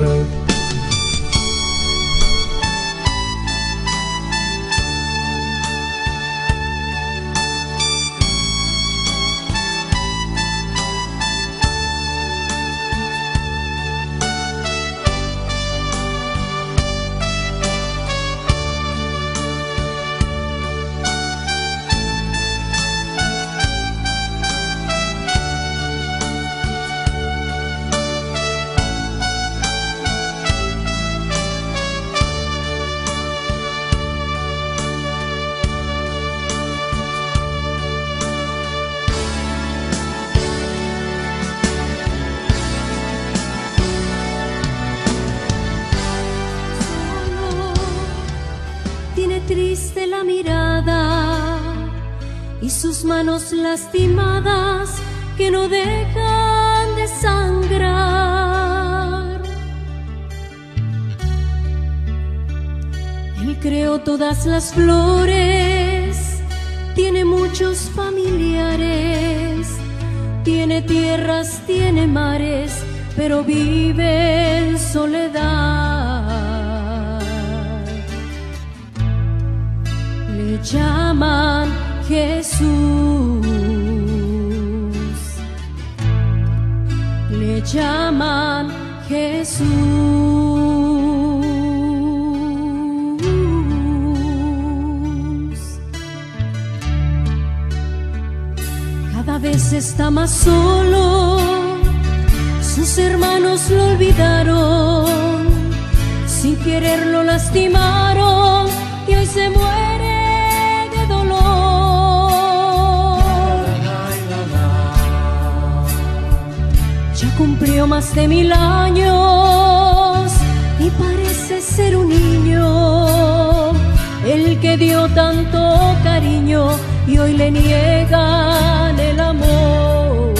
Triste la mirada y sus manos lastimadas que no dejan de sangrar. Él creó todas las flores, tiene muchos familiares, tiene tierras, tiene mares, pero vive en soledad. Le llaman Jesús, le llaman Jesús. Cada vez está más solo, sus hermanos lo olvidaron, sin querer lo lastimaron y hoy se muere. Cumplió más de mil años y parece ser un niño, el que dio tanto cariño y hoy le niegan el amor.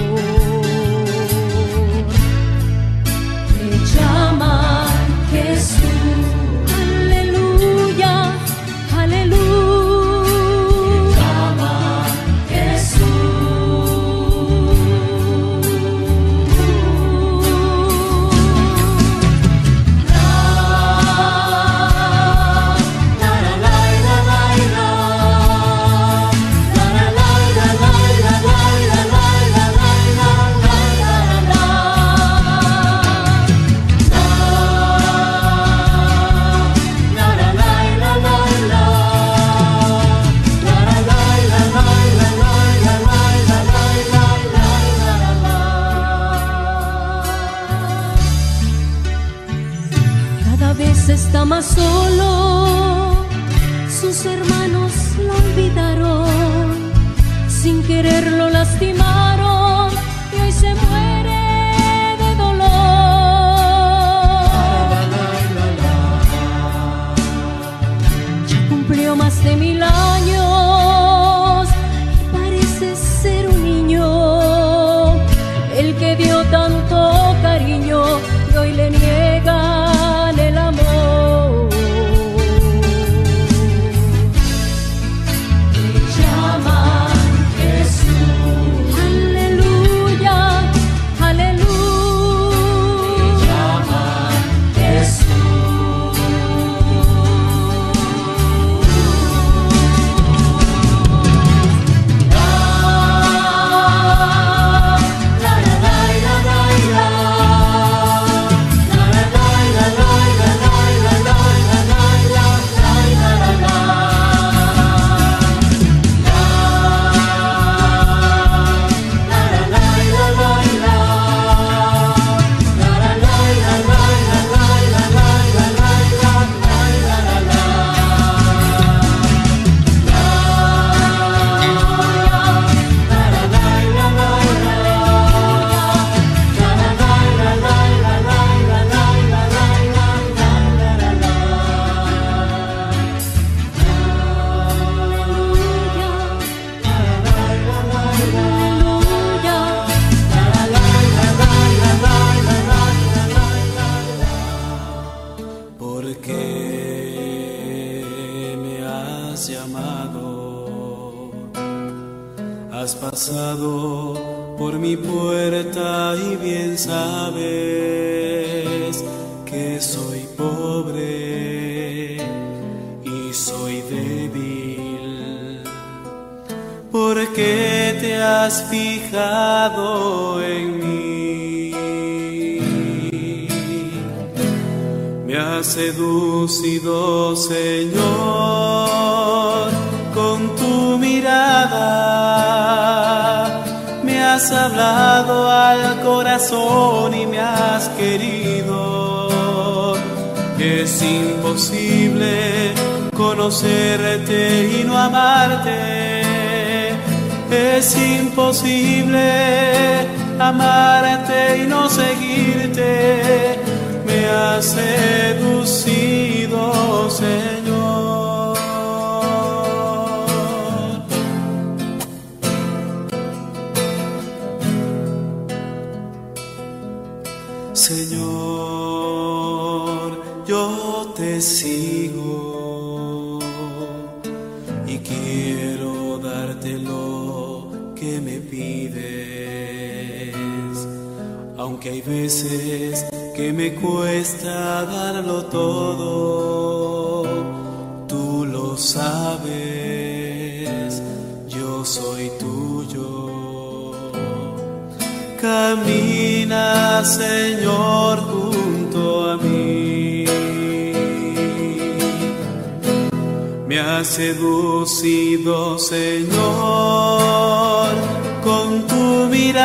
Le llaman Jesús, aleluya, aleluya. Está más solo, sus hermanos lo olvidaron, sin querer lo lastimaron y hoy se muere de dolor. has pasado por mi puerta y bien sabes que soy pobre y soy débil. ¿Por qué te has fijado en mí? Me has seducido, Señor, con tu mirada. Me has hablado al corazón y me has querido. Es imposible conocerte y no amarte. Es imposible amarte y no seguirte. Me has seducido, Señor. Señor, yo te sigo y quiero darte lo que me pides, aunque hay veces que me cuesta darlo todo. Tú lo sabes, yo soy tuyo. Camina, Señor, junto a mí. Me has seducido, Señor, con tu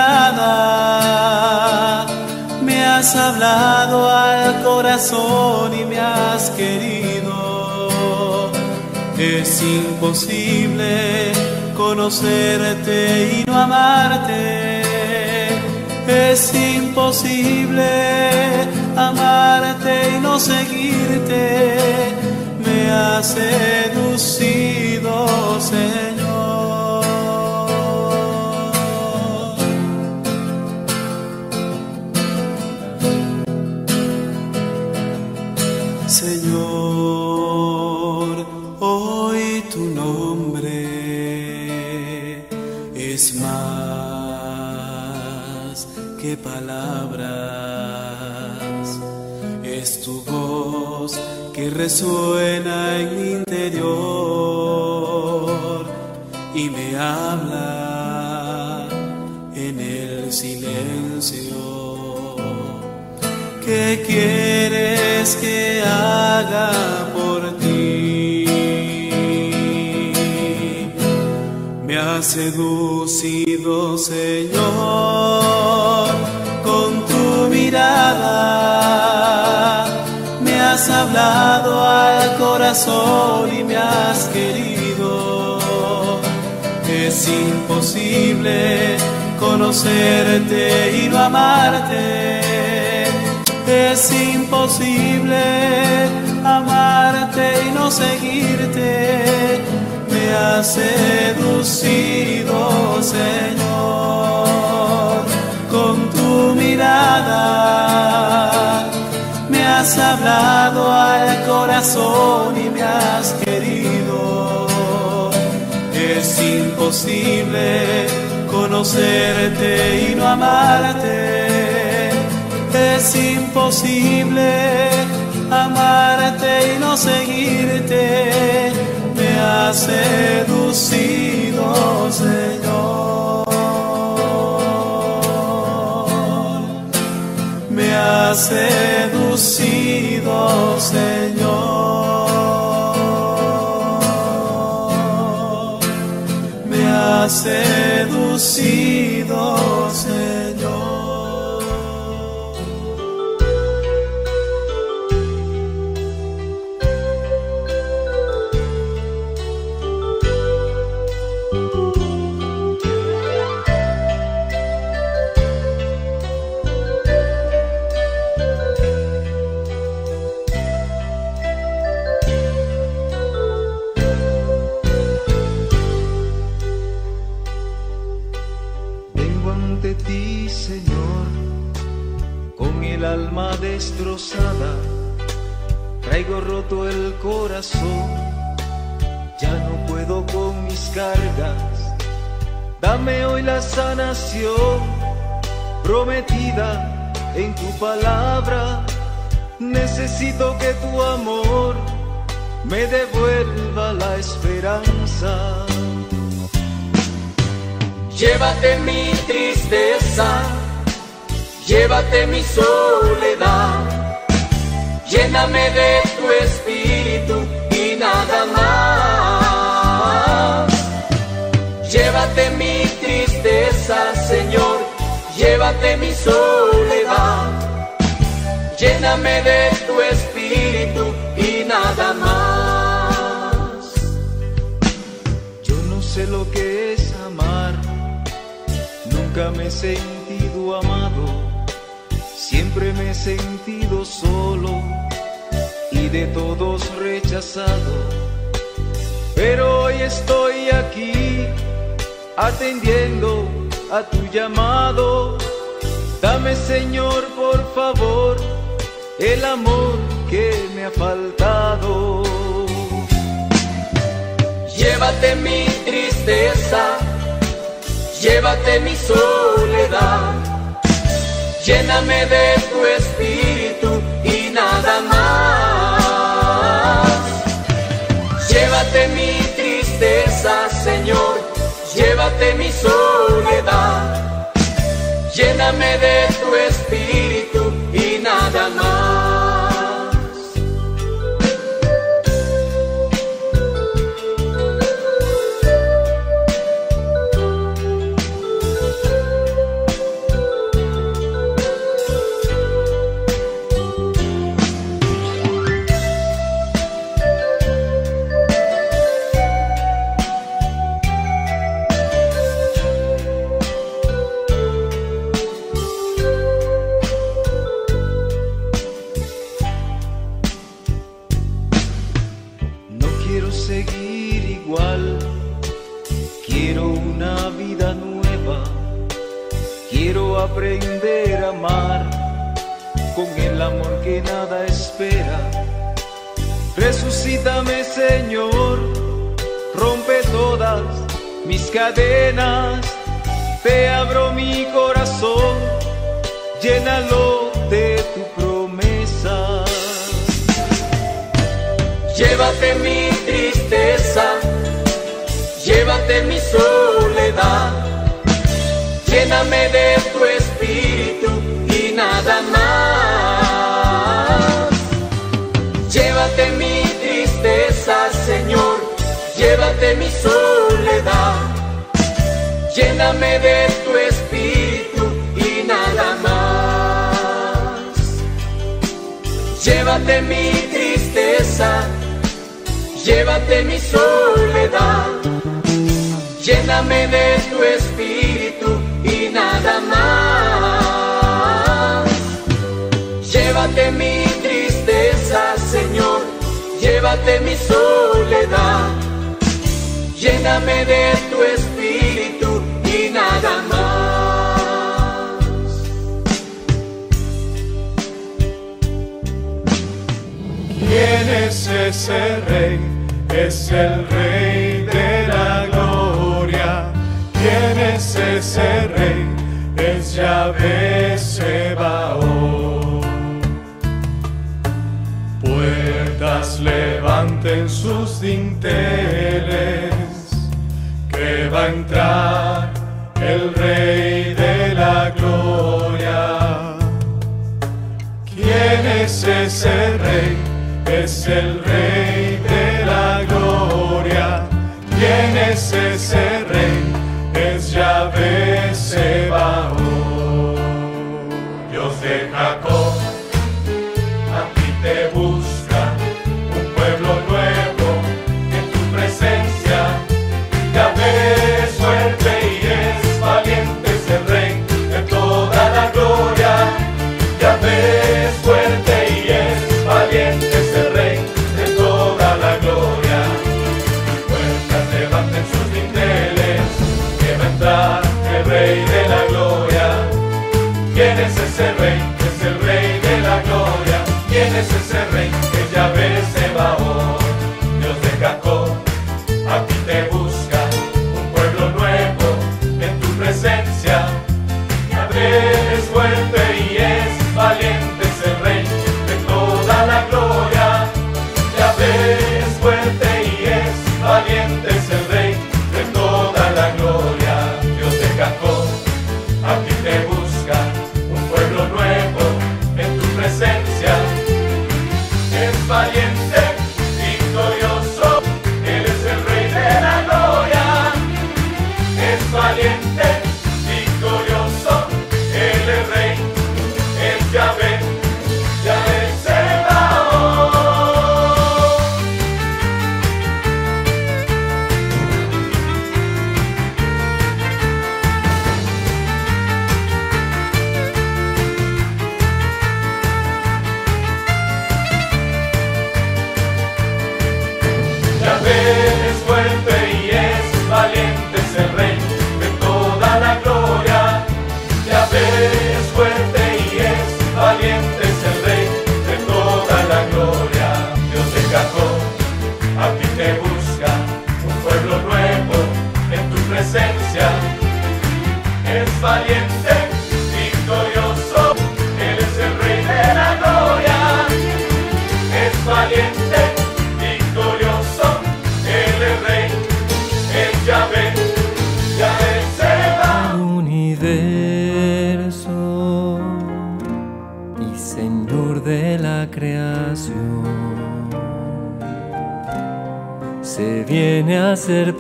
mirada. Me has hablado al corazón y me has querido. Es imposible conocerte y no amarte. Es imposible amarte y no seguirte. Me has seducido, Señor. Señor, hoy tu nombre es más que palabras. Es tu voz que resuena en mi interior y me habla en el silencio. ¿Qué quieres que haga por ti? Me has seducido, Señor, con tu mirada. Me has hablado al corazón y me has querido. Es imposible conocerte y no amarte. Es imposible amarte y no seguirte. Me has seducido, Señor, con tu mirada. Me has hablado al corazón y me has querido. Es imposible conocerte y no amarte. Es imposible amarte y no seguirte. Me has seducido, Señor. Me has seducido, Señor. Me has seducido, Señor. Alma destrozada, traigo roto el corazón, ya no puedo con mis cargas, Dame hoy la sanación prometida en tu palabra. Necesito que tu amor me devuelva la esperanza. Llévate mi tristeza, llévate mi soledad, lléname de tu espíritu y nada más. Llévate mi tristeza, Señor, llévate mi soledad, lléname de tu espíritu y nada más. Yo no sé lo que es amar, nunca me he sentido amado, siempre me he sentido solo y de todos rechazado. Pero hoy estoy aquí atendiendo a tu llamado. Dame, Señor, por favor, el amor que me ha faltado. Llévate mi tristeza, llévate mi soledad, lléname de tu espíritu y nada más. Llévate mi tristeza, Señor, llévate mi soledad, lléname de tu espíritu y nada más. Aprender a amar con el amor que nada espera. Resucítame, Señor, rompe todas mis cadenas. Te abro mi corazón, llénalo de tu promesa. Llévate mi tristeza, llévate mi soledad, lléname de tu espíritu y nada más. Llévate mi tristeza, Señor, llévate mi soledad, lléname de tu espíritu y nada más. Llévate mi tristeza, llévate mi soledad, lléname de tu espíritu y nada más. Llévate mi tristeza, Señor, llévate mi soledad, lléname de tu espíritu y nada más. ¿Quién es ese rey? Es el rey de la gloria. ¿Quién es ese rey? Es Yahvé Sebaot. Puertas levanten sus dinteles, que va a entrar el rey de la gloria. ¿Quién es ese rey? Es el rey de la gloria. ¿Quién es ese rey? Es Yahvé Sebaot. Dios de Jacob, a ti te busca un pueblo nuevo en tu presencia. Yahvé es fuerte y es valiente, es el rey de toda la gloria. Yahvé es fuerte y es valiente, es el rey de toda la gloria. Puertas levanten sus dinteles, que va a entrar el rey de la gloria. ¿Quién es ese rey? Es el rey de la gloria. ¿Quién es ese rey? Es Yahvé Sebaot. Dios de Jacob, a ti te busca un pueblo nuevo es valiente, victorioso, Él es el Rey de la gloria. Es valiente, victorioso, Él es Rey, es Yahvé, Yahvé Sebaot. Yahvé es fuerte y es valiente, es el Rey de toda la gloria. Yahvé es fuerte y es valiente, es el Rey de toda la gloria. Dios de Jacob, a ti te busca un pueblo nuevo en tu presencia. Es valiente, victorioso, Él es el Rey de la gloria. Es valiente, victorioso, Él es Rey, es Yahvé, Yahvé Sebaot. Universo y Señor de la creación, se viene a ser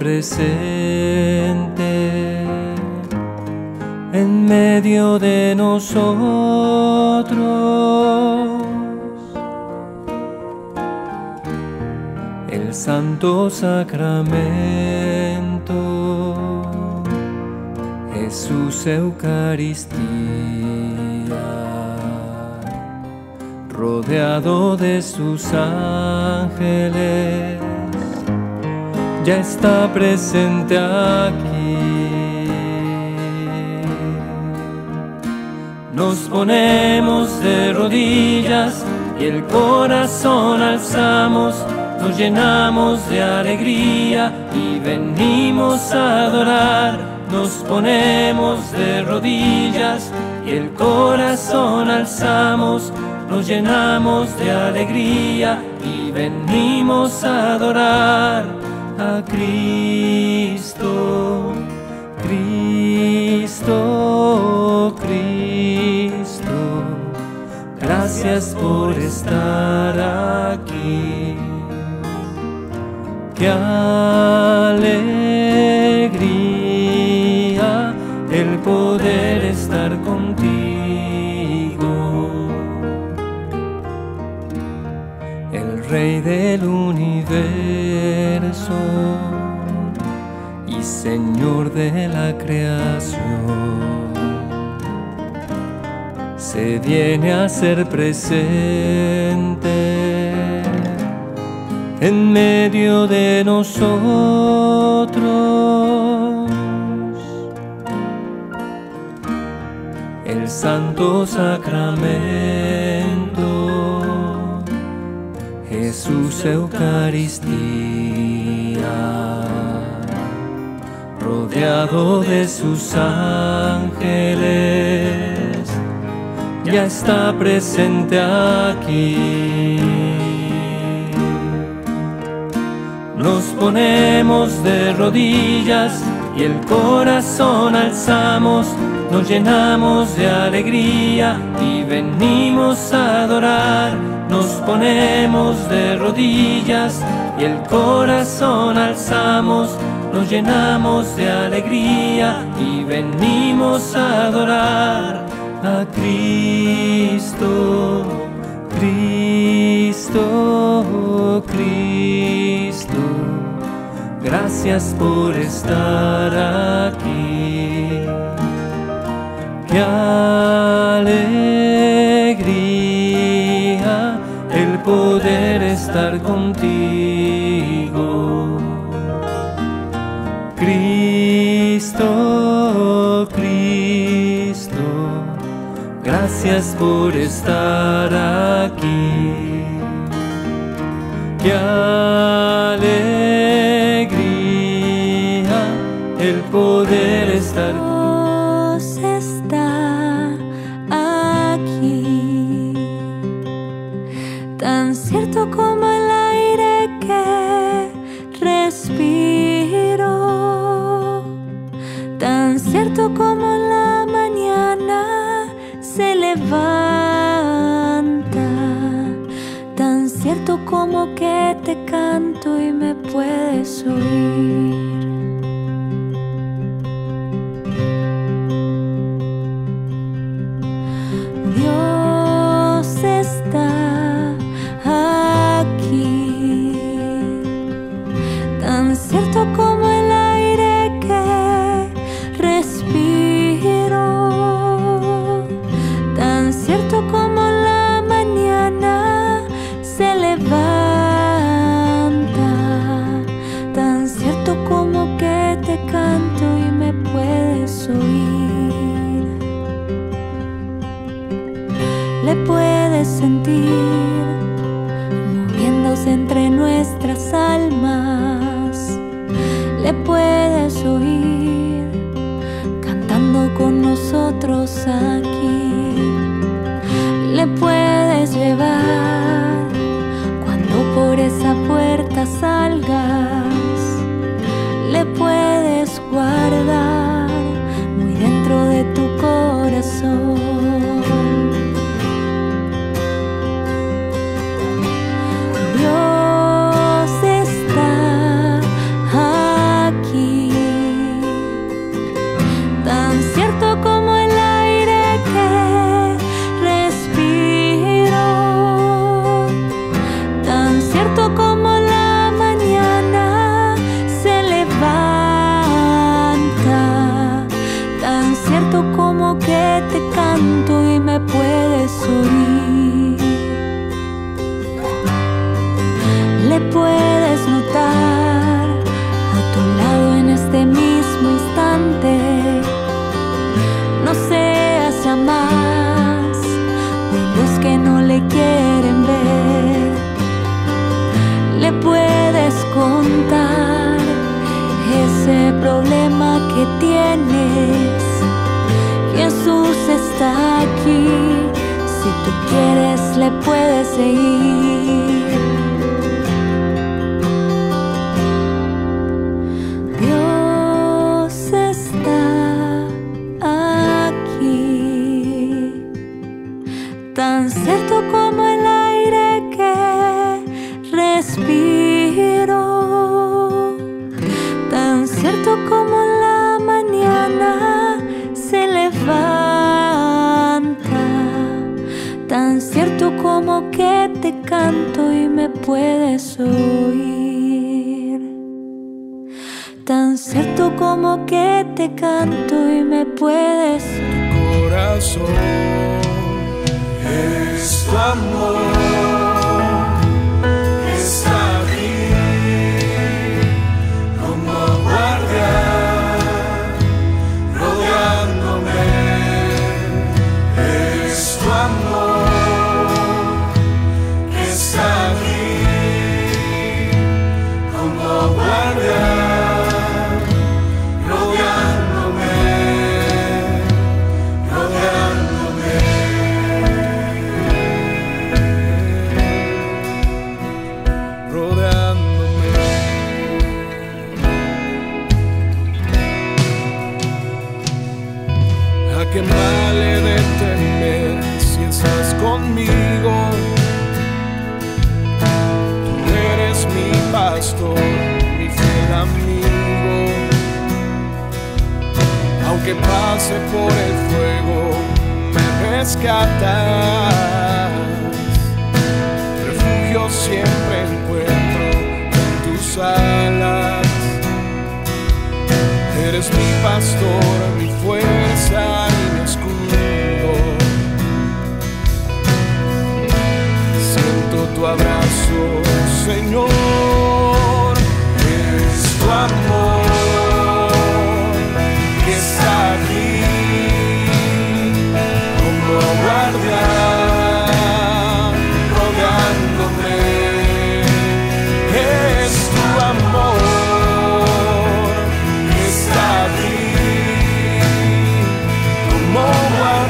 presente en medio de nosotros. El Santo Sacramento, Jesús Eucaristía, rodeado de sus ángeles, ya está presente aquí. Nos ponemos de rodillas y el corazón alzamos, nos llenamos de alegría y venimos a adorar. Nos ponemos de rodillas y el corazón alzamos, nos llenamos de alegría y venimos a adorar a Cristo, Cristo, Cristo. Gracias por estar aquí. Qué alegría el poder estar contigo, el Rey del universo y Señor de la creación. Se viene a ser presente en medio de nosotros. El Santo Sacramento, Jesús Eucaristía, rodeado de sus ángeles, ya está presente aquí. Nos ponemos de rodillas y el corazón alzamos, nos llenamos de alegría y venimos a adorar. Nos ponemos de rodillas y el corazón alzamos, nos llenamos de alegría y venimos a adorar a Cristo, Cristo, Cristo. Gracias por estar aquí. Qué alegría el poder estar contigo. Cristo, Cristo. Gracias por estar aquí. Qué alegría el poder estar. Dios está aquí, tan cierto como el aire que respiro, tan cierto como la mañana se levanta, tan cierto siento como que te canto y me puedes oír. Dios está aquí, tan cierto como el aire que respiro, tan cierto como la mañana se levanta, tan cierto como que te canto y me puedes oír. Le puedes sentir moviéndose entre nuestras almas, le puedes oír cantando con nosotros aquí, le puedes llevar cuando por esa puerta salgas, le puedes guardar muy dentro de tu corazón. Dios está aquí, tan cierto como el aire que respiro, tan cierto como la mañana se levanta, tan cierto como que te canto y me puedes oír. Le puedes notar a tu lado en este mismo instante. No seas ya más de los que no le quieren ver. Le puedes contar ese problema que tienes. Jesús está aquí. Si tú quieres, le puedes seguir. Dios está aquí, tan cierto como el aire que respiro, tan cierto como la mañana se levanta, tan cierto como que te canto y me puedes oír, tan cierto como que te canto y me puedes oír. Tu corazón es tu amor, está aquí como guardián, rodeándome. Es tu amor que está aquí como guardián, rodeándome, rodeándome. Rodeándome. ¿A qué vale detener si estás conmigo? Tú eres mi pastor, mi fiel amigo. Aunque pase por el fuego, me rescatas. Refugio siempre encuentro en tus alas. Eres mi pastor, mi fuerza y mi escudo. Siento tu abrazo, Señor. Es tu amor que está aquí como guardián, rodeándome. Es tu amor que está aquí como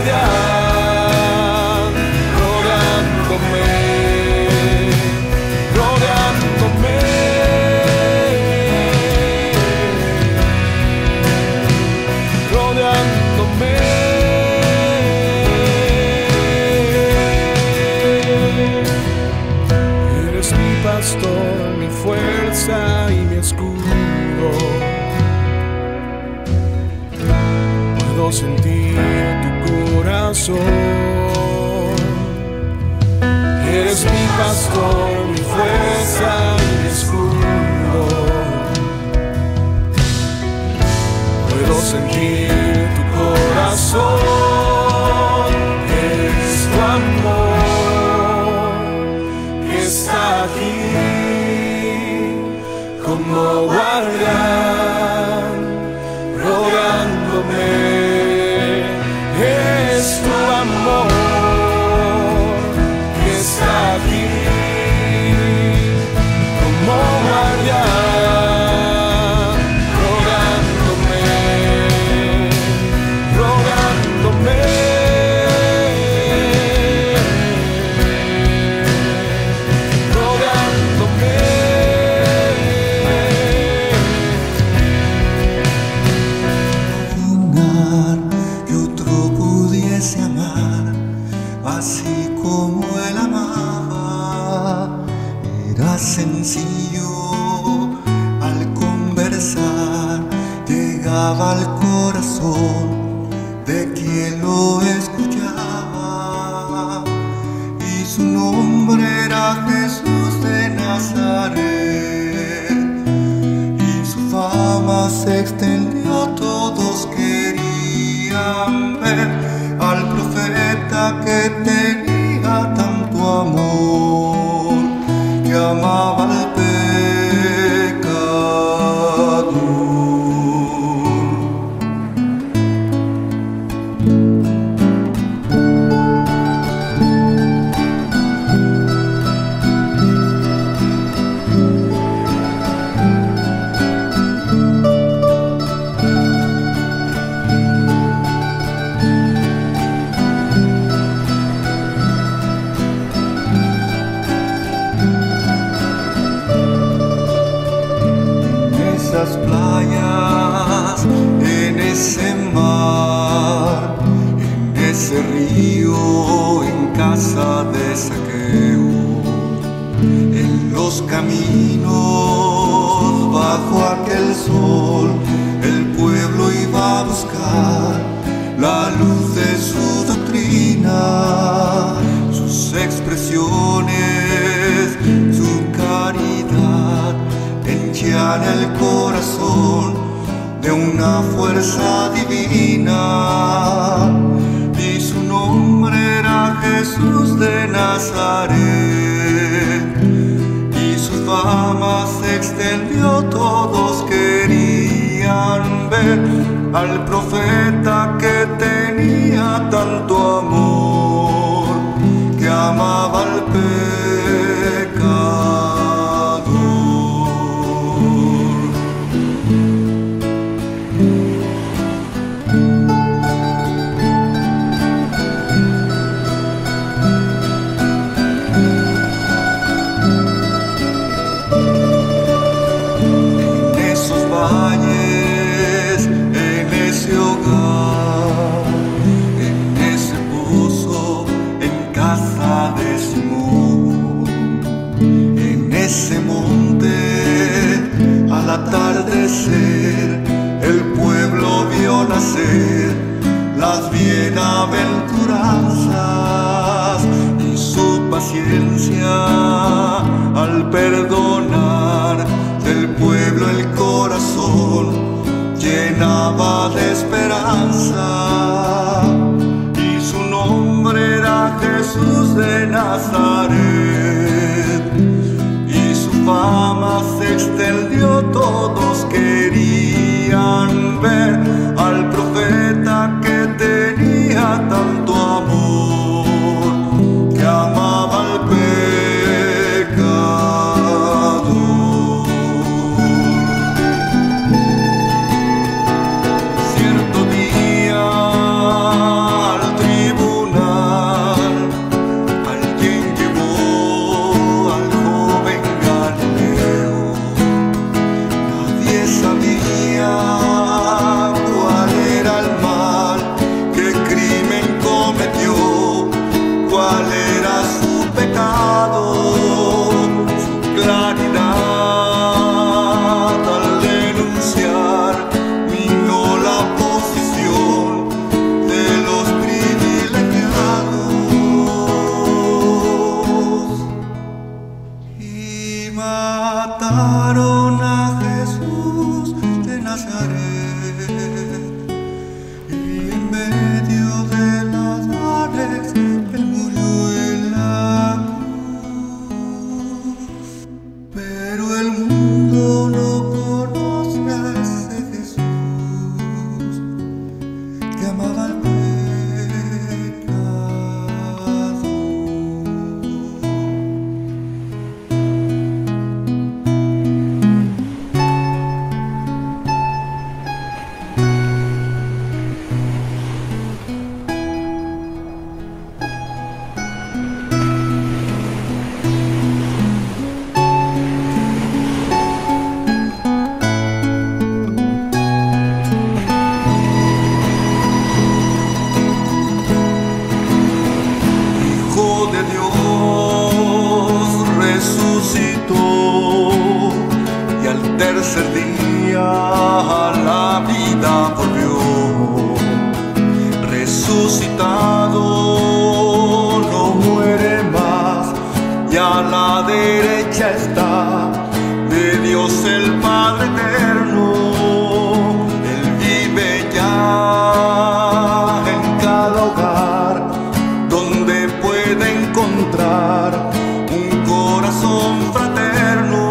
guardián, rodeándome. pastor, mi fuerza y mi escudo. Puedo sentir tu corazón. Eres mi pastor, mi fuerza y mi escudo. Puedo sentir tu corazón. Es tu amor que está aquí como guardián, rogándome. Es tu amor que está aquí como guardián, rogándome, rogándome. Sencillo al conversar, llegaba al corazón de quien lo escuchaba, y su nombre era Jesús de Nazaret, y su fama se extendió, todos querían ver al profeta que tenía tanto amor, que amaba al pecador. Playas, en ese mar, en ese río, en casa de Zaqueo, en los caminos bajo aquel sol, el pueblo iba a buscar la luz de su doctrina, sus expresiones, su caridad henchían el corazón de una fuerza divina, y su nombre era Jesús de Nazaret, y su fama se extendió, todos querían ver al profeta que tenía tanto amor, que amaba al pecado. Al atardecer, el pueblo vio nacer las bienaventuranzas, y su paciencia al perdonar del pueblo el corazón llenaba de esperanza, y su nombre era Jesús de Nazaret, y su fama se extendió, todos querían ver al profeta que tenía tanto amor, que amaba al pecador. Cierto día al tribunal alguien llevó al joven Galileo. Nadie sabía claridad al denunciar mi la posición de los privilegiados. Y mataron a Jesús de Nazaret, y en medio de las mares él murió en la cruz. Pero el mundo no conoce a ese Jesús que amaba al pecado. Y al tercer día la vida volvió. Resucitado no muere más, y a la derecha está de Dios el Padre eterno. Él vive ya en cada hogar donde puede encontrar un corazón fraterno.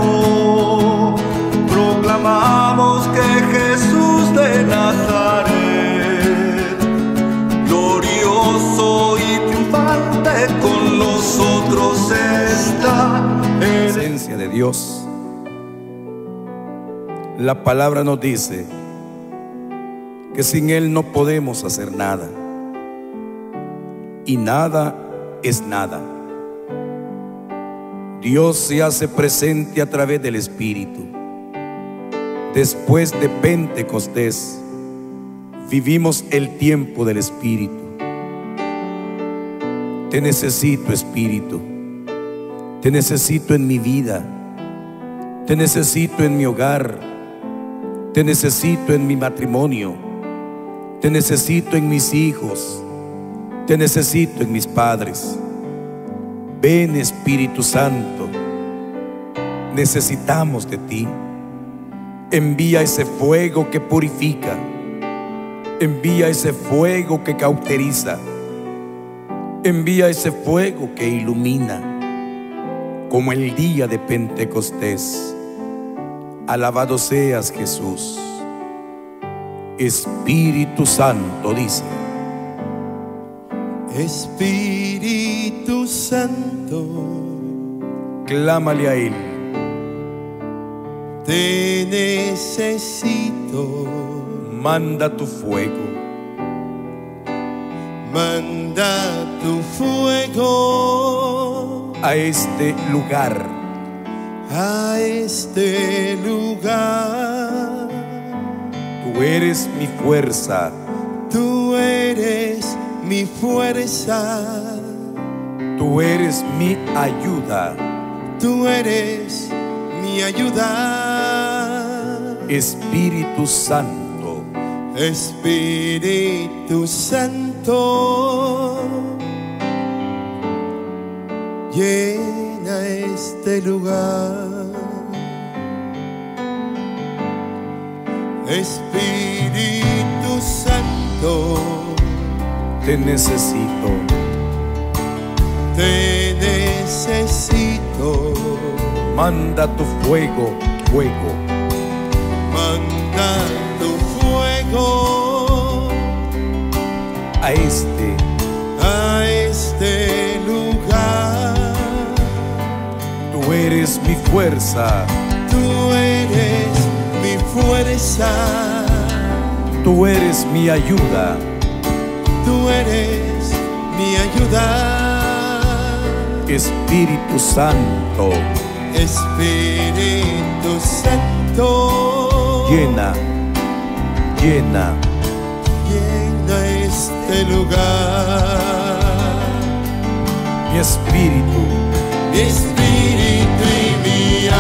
Proclamamos que Jesús de Nazaret, glorioso y triunfante, con nosotros está. En la presencia de Dios, la palabra nos dice que sin Él no podemos hacer nada, y nada es nada. Dios se hace presente a través del Espíritu. Después de Pentecostés, vivimos el tiempo del Espíritu. Te necesito, Espíritu. Te necesito en mi vida. Te necesito en mi hogar. Te necesito en mi matrimonio. Te necesito en mis hijos. Te necesito en mis padres. Ven, Espíritu Santo, necesitamos de ti. Envía ese fuego que purifica. Envía ese fuego que cauteriza. Envía ese fuego que ilumina, como el día de Pentecostés. Alabado seas, Jesús. Espíritu Santo, dice. Espíritu Santo, clámale a Él. Te necesito. Manda tu fuego. Manda tu fuego a este lugar. A este lugar. Tú eres mi fuerza. Tú eres mi fuerza. Tú eres mi ayuda. Tú eres mi ayuda. Espíritu Santo. Espíritu Santo, llena este lugar. Espíritu Santo, te necesito. Te necesito. Manda tu fuego, fuego. Manda tu fuego a este, a este lugar. Tú eres mi fuerza. Tú eres mi fuerza. Tú eres mi ayuda. Tú eres mi ayuda. Espíritu Santo. Espíritu Santo, llena, llena, llena este lugar. Mi espíritu, mi espíritu y mi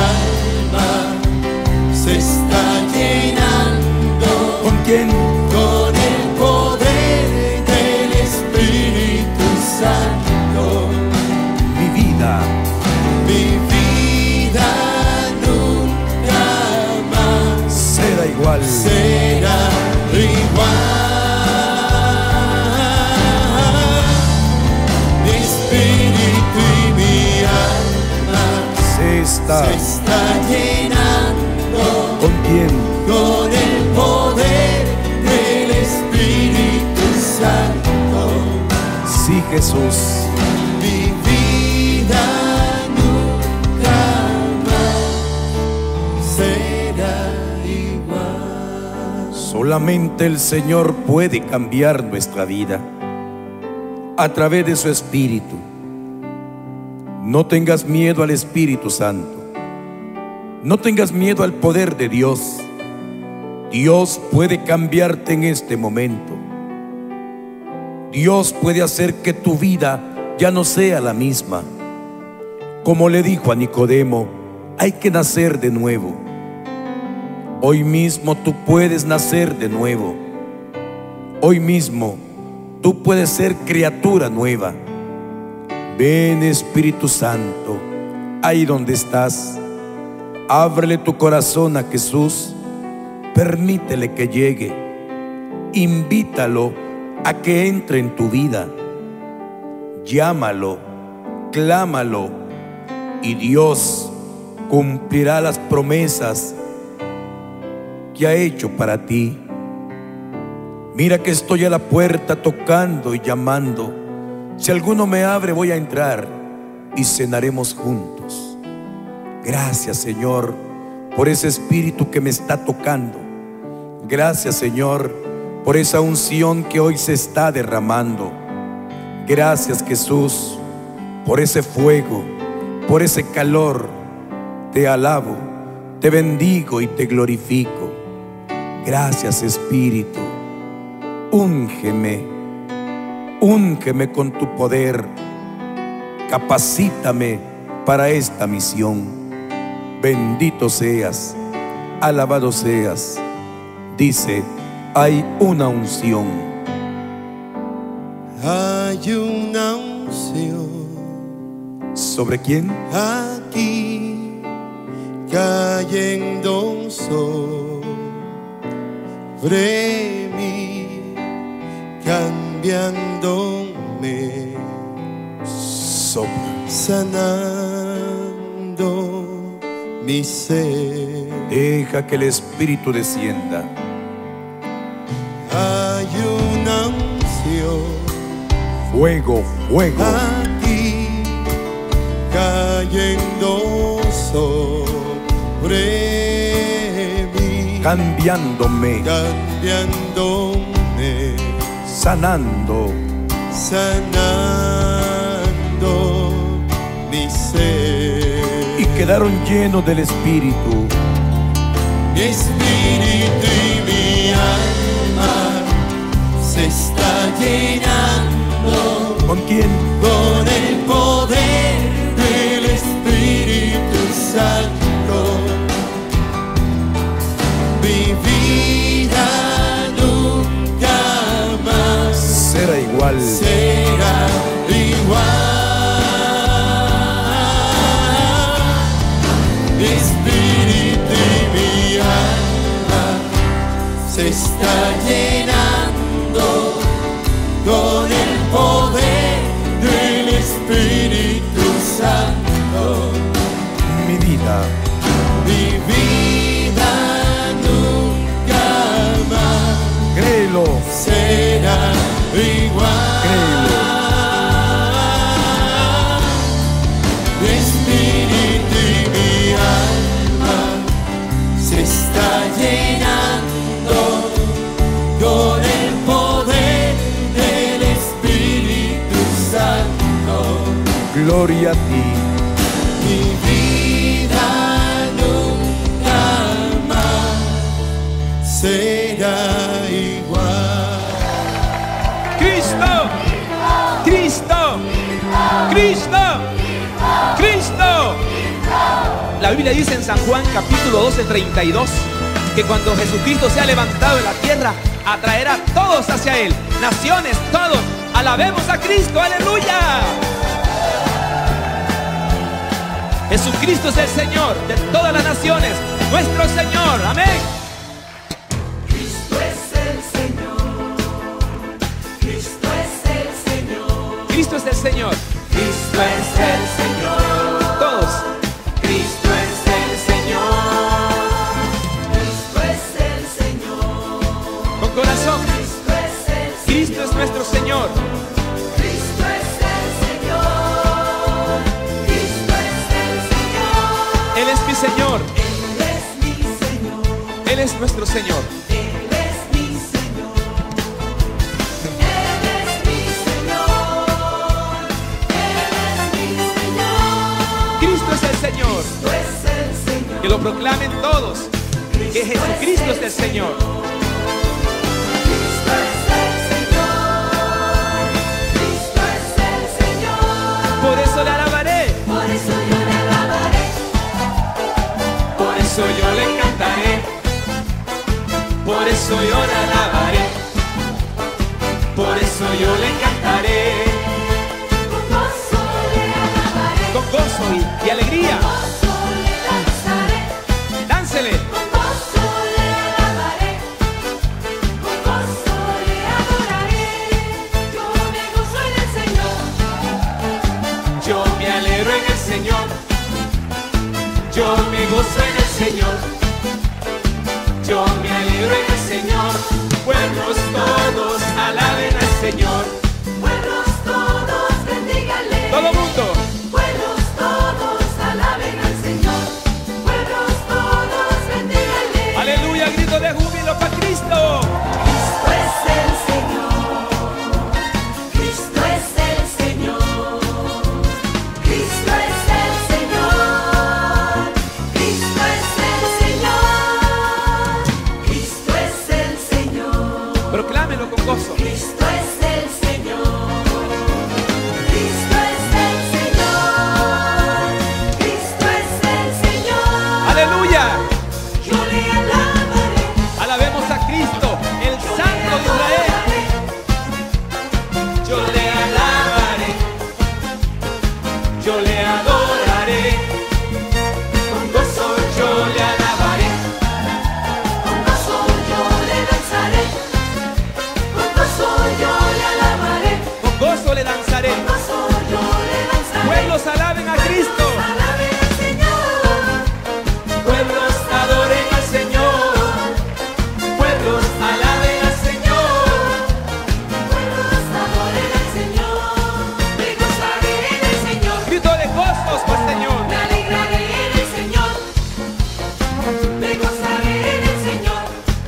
está, se está llenando. ¿Con quién? Con el poder del Espíritu Santo. Sí, Jesús. Mi vida nunca más será igual. Solamente el Señor puede cambiar nuestra vida a través de su Espíritu. No tengas miedo al Espíritu Santo. No tengas miedo al poder de Dios. Dios puede cambiarte en este momento. Dios puede hacer que tu vida ya no sea la misma. Como le dijo a Nicodemo, hay que nacer de nuevo. Hoy mismo tú puedes nacer de nuevo. Hoy mismo tú puedes ser criatura nueva. Ven, Espíritu Santo, ahí donde estás. Ábrele tu corazón a Jesús. Permítele que llegue. Invítalo a que entre en tu vida. Llámalo, clámalo, y Dios cumplirá las promesas que ha hecho para ti. Mira que estoy a la puerta tocando y llamando. Si alguno me abre, voy a entrar y cenaremos juntos. Gracias, Señor, por ese espíritu que me está tocando. Gracias, Señor, por esa unción que hoy se está derramando. Gracias, Jesús, por ese fuego, por ese calor. Te alabo, te bendigo y te glorifico. Gracias, Espíritu. Úngeme, úngeme con tu poder. Capacítame para esta misión. Bendito seas, alabado seas. Dice, hay una unción. Hay una unción. ¿Sobre quién? Aquí cayendo sobre mí, cambiándome, sopla, sanando mi ser. Deja que el Espíritu descienda. Hay una unción. Fuego, fuego. Aquí cayendo sobre mí, cambiándome, cambiándome, sanando, sanando mi ser. Y quedaron llenos del Espíritu. Mi espíritu y mi alma se está llenando. ¿Con quién? Con el poder del Espíritu Santo. Mi vida nunca más será igual. Será igual. Mi espíritu y mi alma se está llenando con el poder del Espíritu Santo. Mi vida, mi vida nunca más, créelo, será igual. Créelo. Mi espíritu y mi alma se está llenando con el poder del Espíritu Santo. Gloria a ti. Mi vida nunca más será igual. Cristo, Cristo, Cristo, Cristo. La Biblia dice en San Juan capítulo doce, treinta y dos, que cuando Jesucristo sea levantado en la tierra, atraerá a todos hacia Él, naciones, todos. Alabemos a Cristo, aleluya. Jesucristo es el Señor de todas las naciones, nuestro Señor, amén. Cristo es el Señor, Cristo es el Señor, Cristo es el Señor, Cristo es el Señor, todos. Cristo nuestro Señor. Cristo es el Señor. Cristo es el Señor. Él es mi Señor. Él es mi Señor. Él es nuestro Señor. Él es mi Señor. Él es mi Señor. Él es mi Señor. Cristo es el Señor. Cristo es el Señor. Que lo proclamen todos. Que Jesucristo es el Señor. Cristo es el Señor. Cristo es el Señor. Por eso le alabaré. Por eso yo le alabaré. Por eso yo le cantaré. Por eso yo le alabaré. Por eso yo le cantaré. Con gozo le alabaré. Con gozo y, y alegría. Con gozo le danzaré. Dánsele. Con gozo le alabaré. Con gozo le adoraré. Yo me gozo en el Señor. Yo me alegro en el Señor. Yo me gozo en el Señor. Yo me alegro en el Señor. Pueblos todos alaben al Señor. Pueblos todos bendíganle. Todo mundo. Pueblos todos alaben al Señor. Pueblos todos bendíganle. Aleluya, grito de júbilo para Cristo. Cristo es el Señor. Cristo es el Señor. Cristo es el Señor. Cristo es el Señor. Cristo es el Señor. Proclámelo con gozo. Cristo es el Señor. Cristo es el Señor. Cristo es el Señor. Aleluya. Yo le alabaré. Alabemos a Cristo, el Santo de Israel. Yo le alabaré. Yo le adoraré. Con gozo yo le alabaré. Con gozo yo le danzaré. Con gozo yo le alabaré. Con gozo le danzaré. Con gozo yo le danzaré. Pueblos alaben a Cristo. Alaben al Señor. Pueblos adoren al Señor. Pueblos alaben al Señor. Pueblos adoren al Señor. Me gozaré en el Señor. Grito de gozos, pues Señor. Me alegraré en el Señor. Me gozaré en el Señor.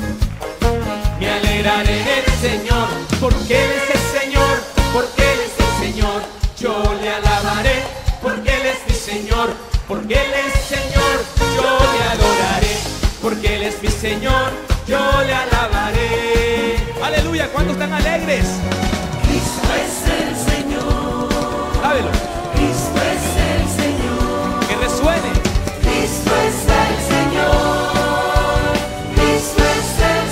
Me alegraré en el Señor, porque Él es el Señor, porque Él es el Señor. Yo le alabaré, porque Él es mi Señor, porque Él es Señor. Yo le adoraré, porque Él es mi Señor. Yo le alabaré. Aleluya, ¿cuántos están alegres? Cristo es el Señor. Sábelo, Cristo es el Señor. que resuene. Cristo es el Señor. Cristo es el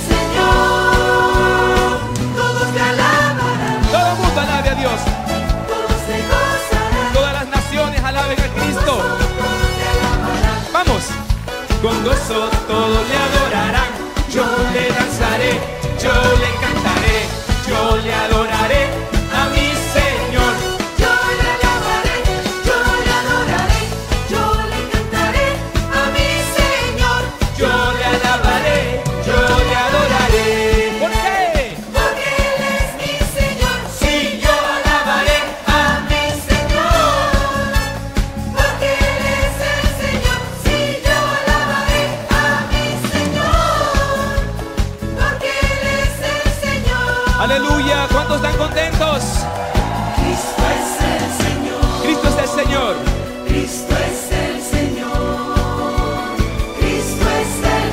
Señor. Todos le alabarán. Todo el mundo alabe a Dios. Todos se gozarán. Todas las naciones alaben a Cristo. Todos le alabarán. Vamos. Con gozo todos le adorarán. Yo le danzaré, yo le cantaré, yo le adoraré a mi Señor. Yo le alabaré. Yo le adoraré. Yo le cantaré a mi Señor. Yo le alabaré, yo le adoraré. ¿Por qué? Porque Él es mi Señor. Sí, yo alabaré a Mi Señor. Porque Él es el Señor. Sí, yo alabaré a mi Señor. Porque Él es el Señor. Aleluya, ¿cuántos están contentos? Cristo es el Señor. Cristo es el Señor. Cristo es el Señor. Cristo es el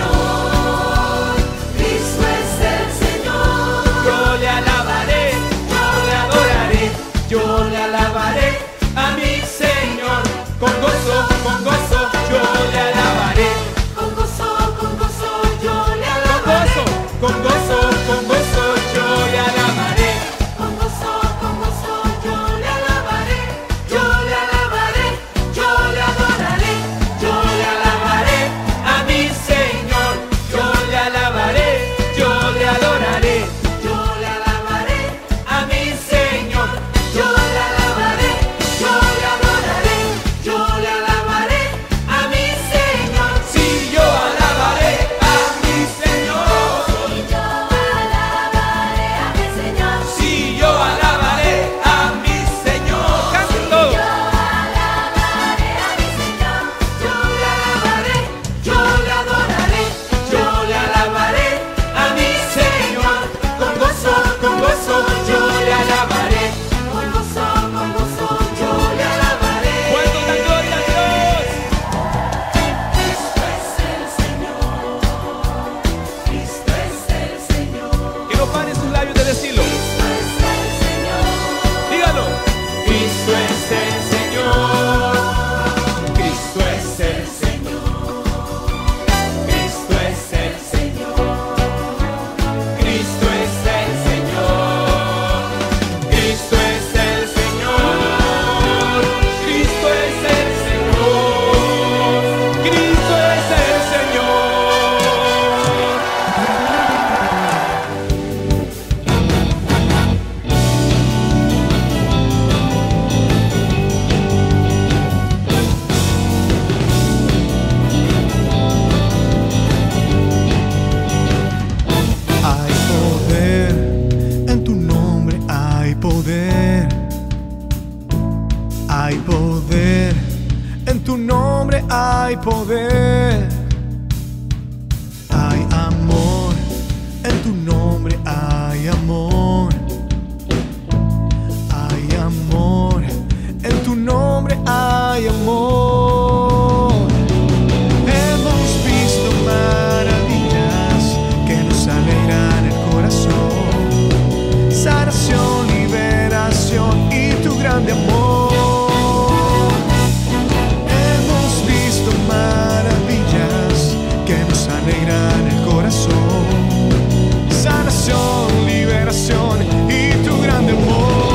Señor. Cristo es el Señor. Yo le alabaré, yo le adoraré, yo le alabaré a mi Señor. Con gozo, con gozo, yo le alabaré. Con gozo, con gozo, yo le Con alabaré. gozo, con gozo, con gozo, yo le alabaré. Con gozo, con gozo, yo le alabaré. Yo le alabaré. Yo poder, hay amor, en tu nombre hay amor, hay amor, en tu nombre hay amor. Hemos visto maravillas que nos alegran el corazón, sanación, liberación y tu grande amor. Maravillas que nos alegran el corazón, sanación, liberación y tu grande amor.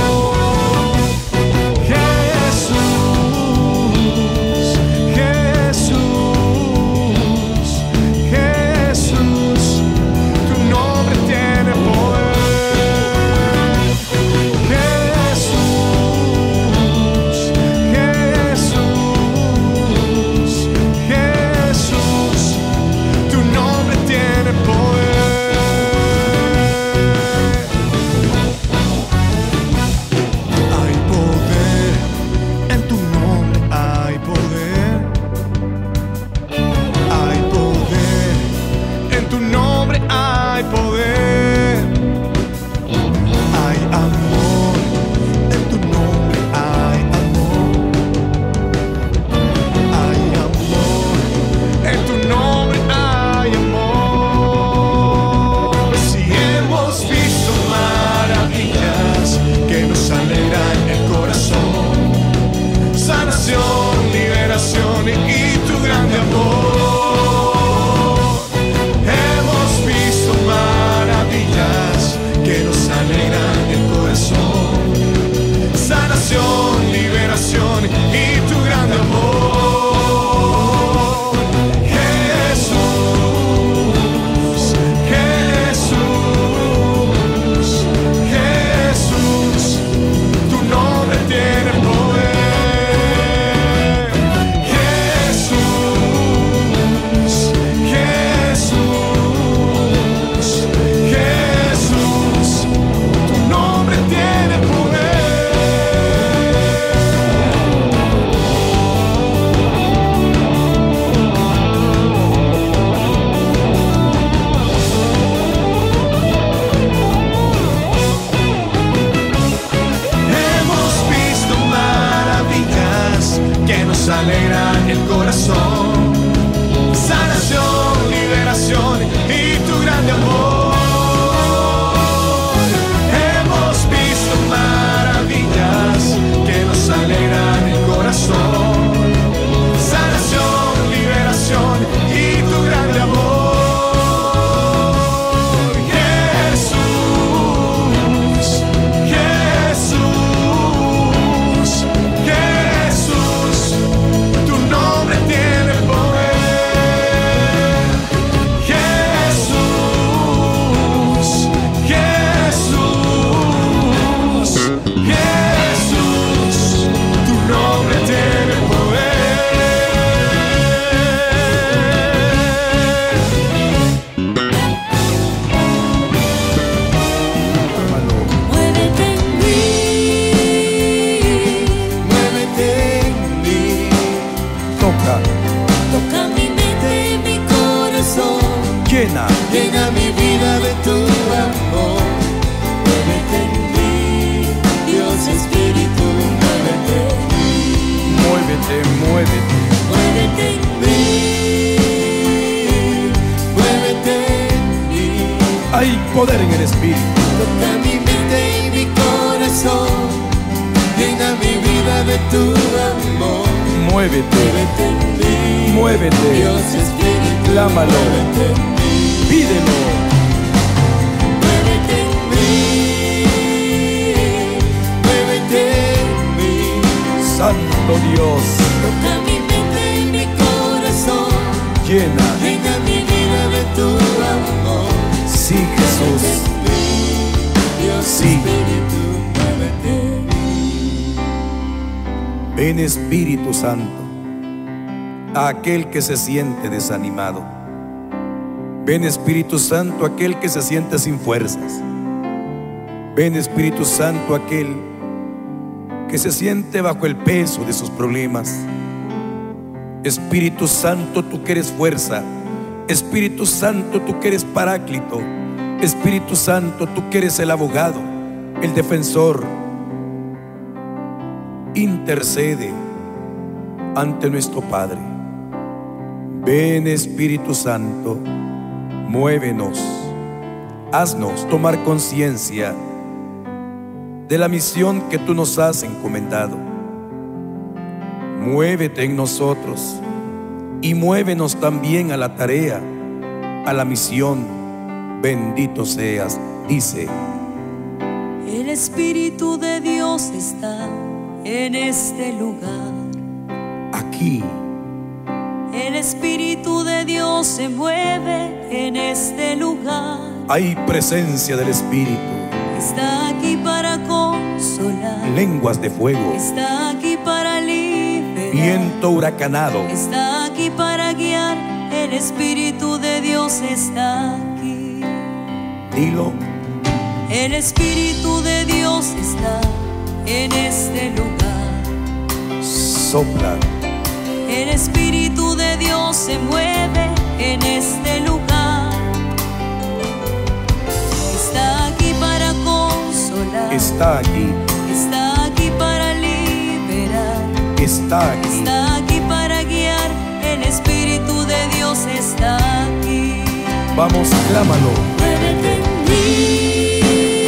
Jesús, Jesús, Jesús, tu nombre tiene poder. Jesús, Jesús, Jesús, tu nombre tiene poder. Hay poder, en tu nombre hay poder. Hay poder, en tu nombre hay poder. Hay amor, en tu nombre hay amor. Hay amor, en tu nombre hay amor. Si hemos visto maravillas que nos alegran el corazón, sanación, liberación y tu grande amor. Hemos visto maravillas que nos alegran el corazón, sanación, liberación y tu grande amor. Jesús, Jesús, Jesús, tu nombre tiene poder. Jesús, Jesús, Jesús, tu nombre tiene poder. Hemos visto maravillas que nos alegran el corazón, sanación, liberación y tu grande amor. Hemos visto maravillas que nos alegran el corazón, sanación, liberación y tu grande amor. Jesús, Jesús, Jesús, tu nombre tiene poder. Jesús, Jesús, Jesús, tu nombre tiene poder. Muévete en mí, Muévete en mí, Toca, toca mi mente y mi corazón, llena, llena mi vida de tu amor. muévete en mí, Dios Espíritu, muévete, muévete, muévete. muévete en mí, Muévete en mí, Hay poder en el Espíritu. toca mi mente y mi corazón, llena mi vida de tu amor. Muévete, Muévete en mí, muévete. Dios Espíritu, Clámalo, muévete en mí, pídelo. muévete en mí, muévete en mí, Santo Dios, toca mi mente y mi corazón, llena. llena mi vida de tu amor. Sí, Jesús, Dios sí. Espíritu, muévete. Ven Espíritu Santo a aquel que se siente desanimado. Ven Espíritu Santo a aquel que se siente sin fuerzas. Ven Espíritu Santo a aquel que se siente bajo el peso de sus problemas. Espíritu Santo, tú que eres fuerza. Espíritu Santo, tú que eres paráclito. Espíritu Santo, tú que eres el abogado, el defensor. Intercede ante nuestro Padre. Ven, Espíritu Santo, muévenos, haznos tomar conciencia de la misión que tú nos has encomendado. Muévete en nosotros y muévenos también a la tarea, a la misión. Bendito seas, dice. El Espíritu de Dios está en este lugar. Aquí. El Espíritu de Dios se mueve en este lugar. Hay presencia del Espíritu. Está aquí para consolar. Lenguas de fuego. Está aquí para liberar. Viento huracanado. Está aquí para guiar. El Espíritu de Dios está aquí. Dilo. El Espíritu de Dios está en este lugar. Sopla. El Espíritu de Dios se mueve en este lugar. Está aquí para consolar. Está aquí. Está aquí para liberar. Está aquí. Está aquí para guiar. El Espíritu de Dios está aquí. Vamos, clámalo. Muévete en mí.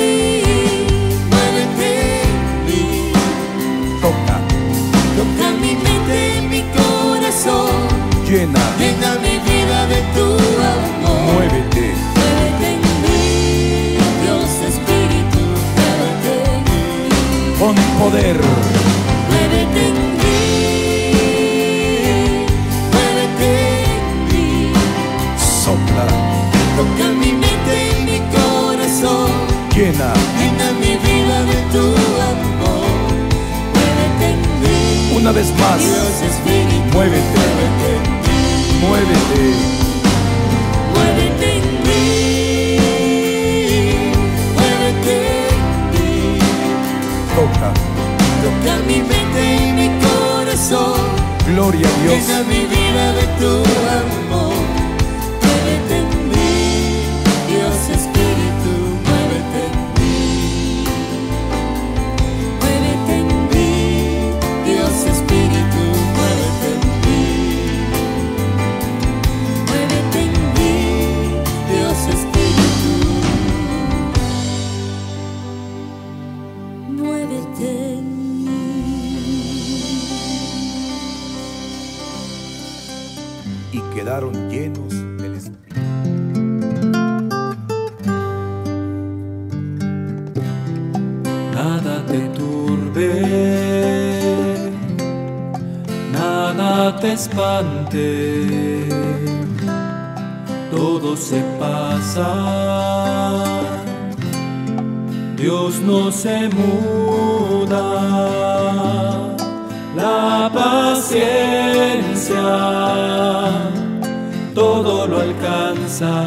Muévete en mí. Toca. Toca mi mente, mi corazón. Llena. Llena mi vida de tu amor. Muévete. Muévete en mí, Dios Espíritu, muévete en mí. Con poder. Muévete en mí, muévete en mí. Sopla. Toca mi mente y mi corazón. Llena. Llena mi vida de tu amor. Muévete en mí. Una vez más. Dios Espíritu, muévete. Muévete en mí. Muévete. Muévete en mí. Muévete en mí. Toca. Toca mi mente y mi corazón. Gloria a Dios. Llena mi vida de tu amor. Muévete en mí, Dios Espíritu, muévete en mí. Muévete en mí, Dios Espíritu, muévete en mí. Muévete en mí, Dios Espíritu. Muévete en Y quedaron llenos del Espíritu. Nada te turbe, nada te espante, todo se pasa, Dios no se muda, la paciencia todo lo alcanza.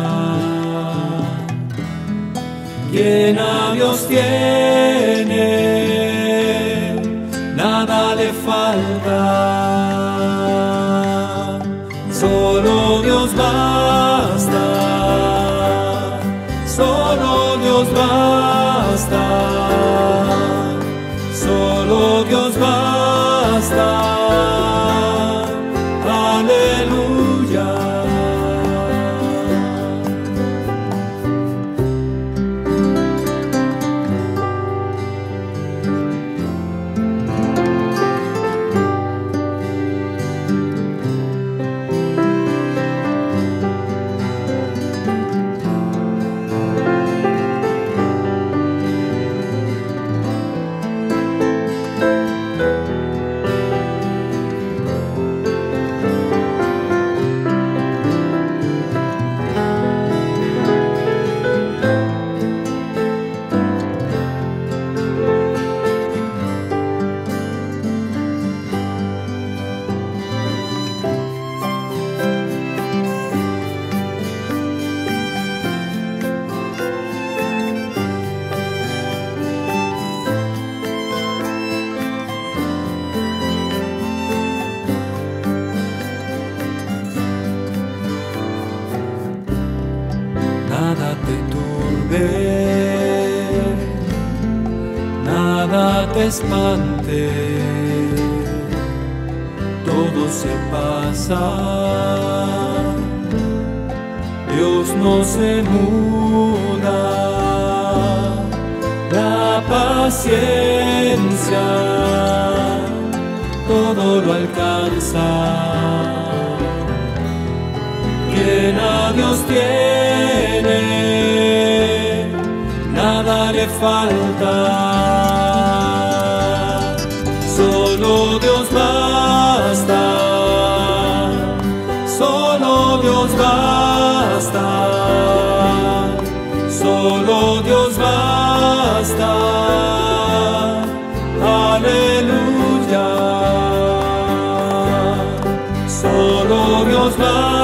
Quien a Dios tiene, nada le falta. Solo Dios basta, solo Dios basta, solo Dios basta. Aleluya. volver. Nada te espante, todo se pasa. Dios no se muda, la paciencia todo lo alcanza. Quien a Dios tiene, nada le falta. Solo Dios basta, solo Dios basta, solo Dios basta. Aleluya, solo Dios basta.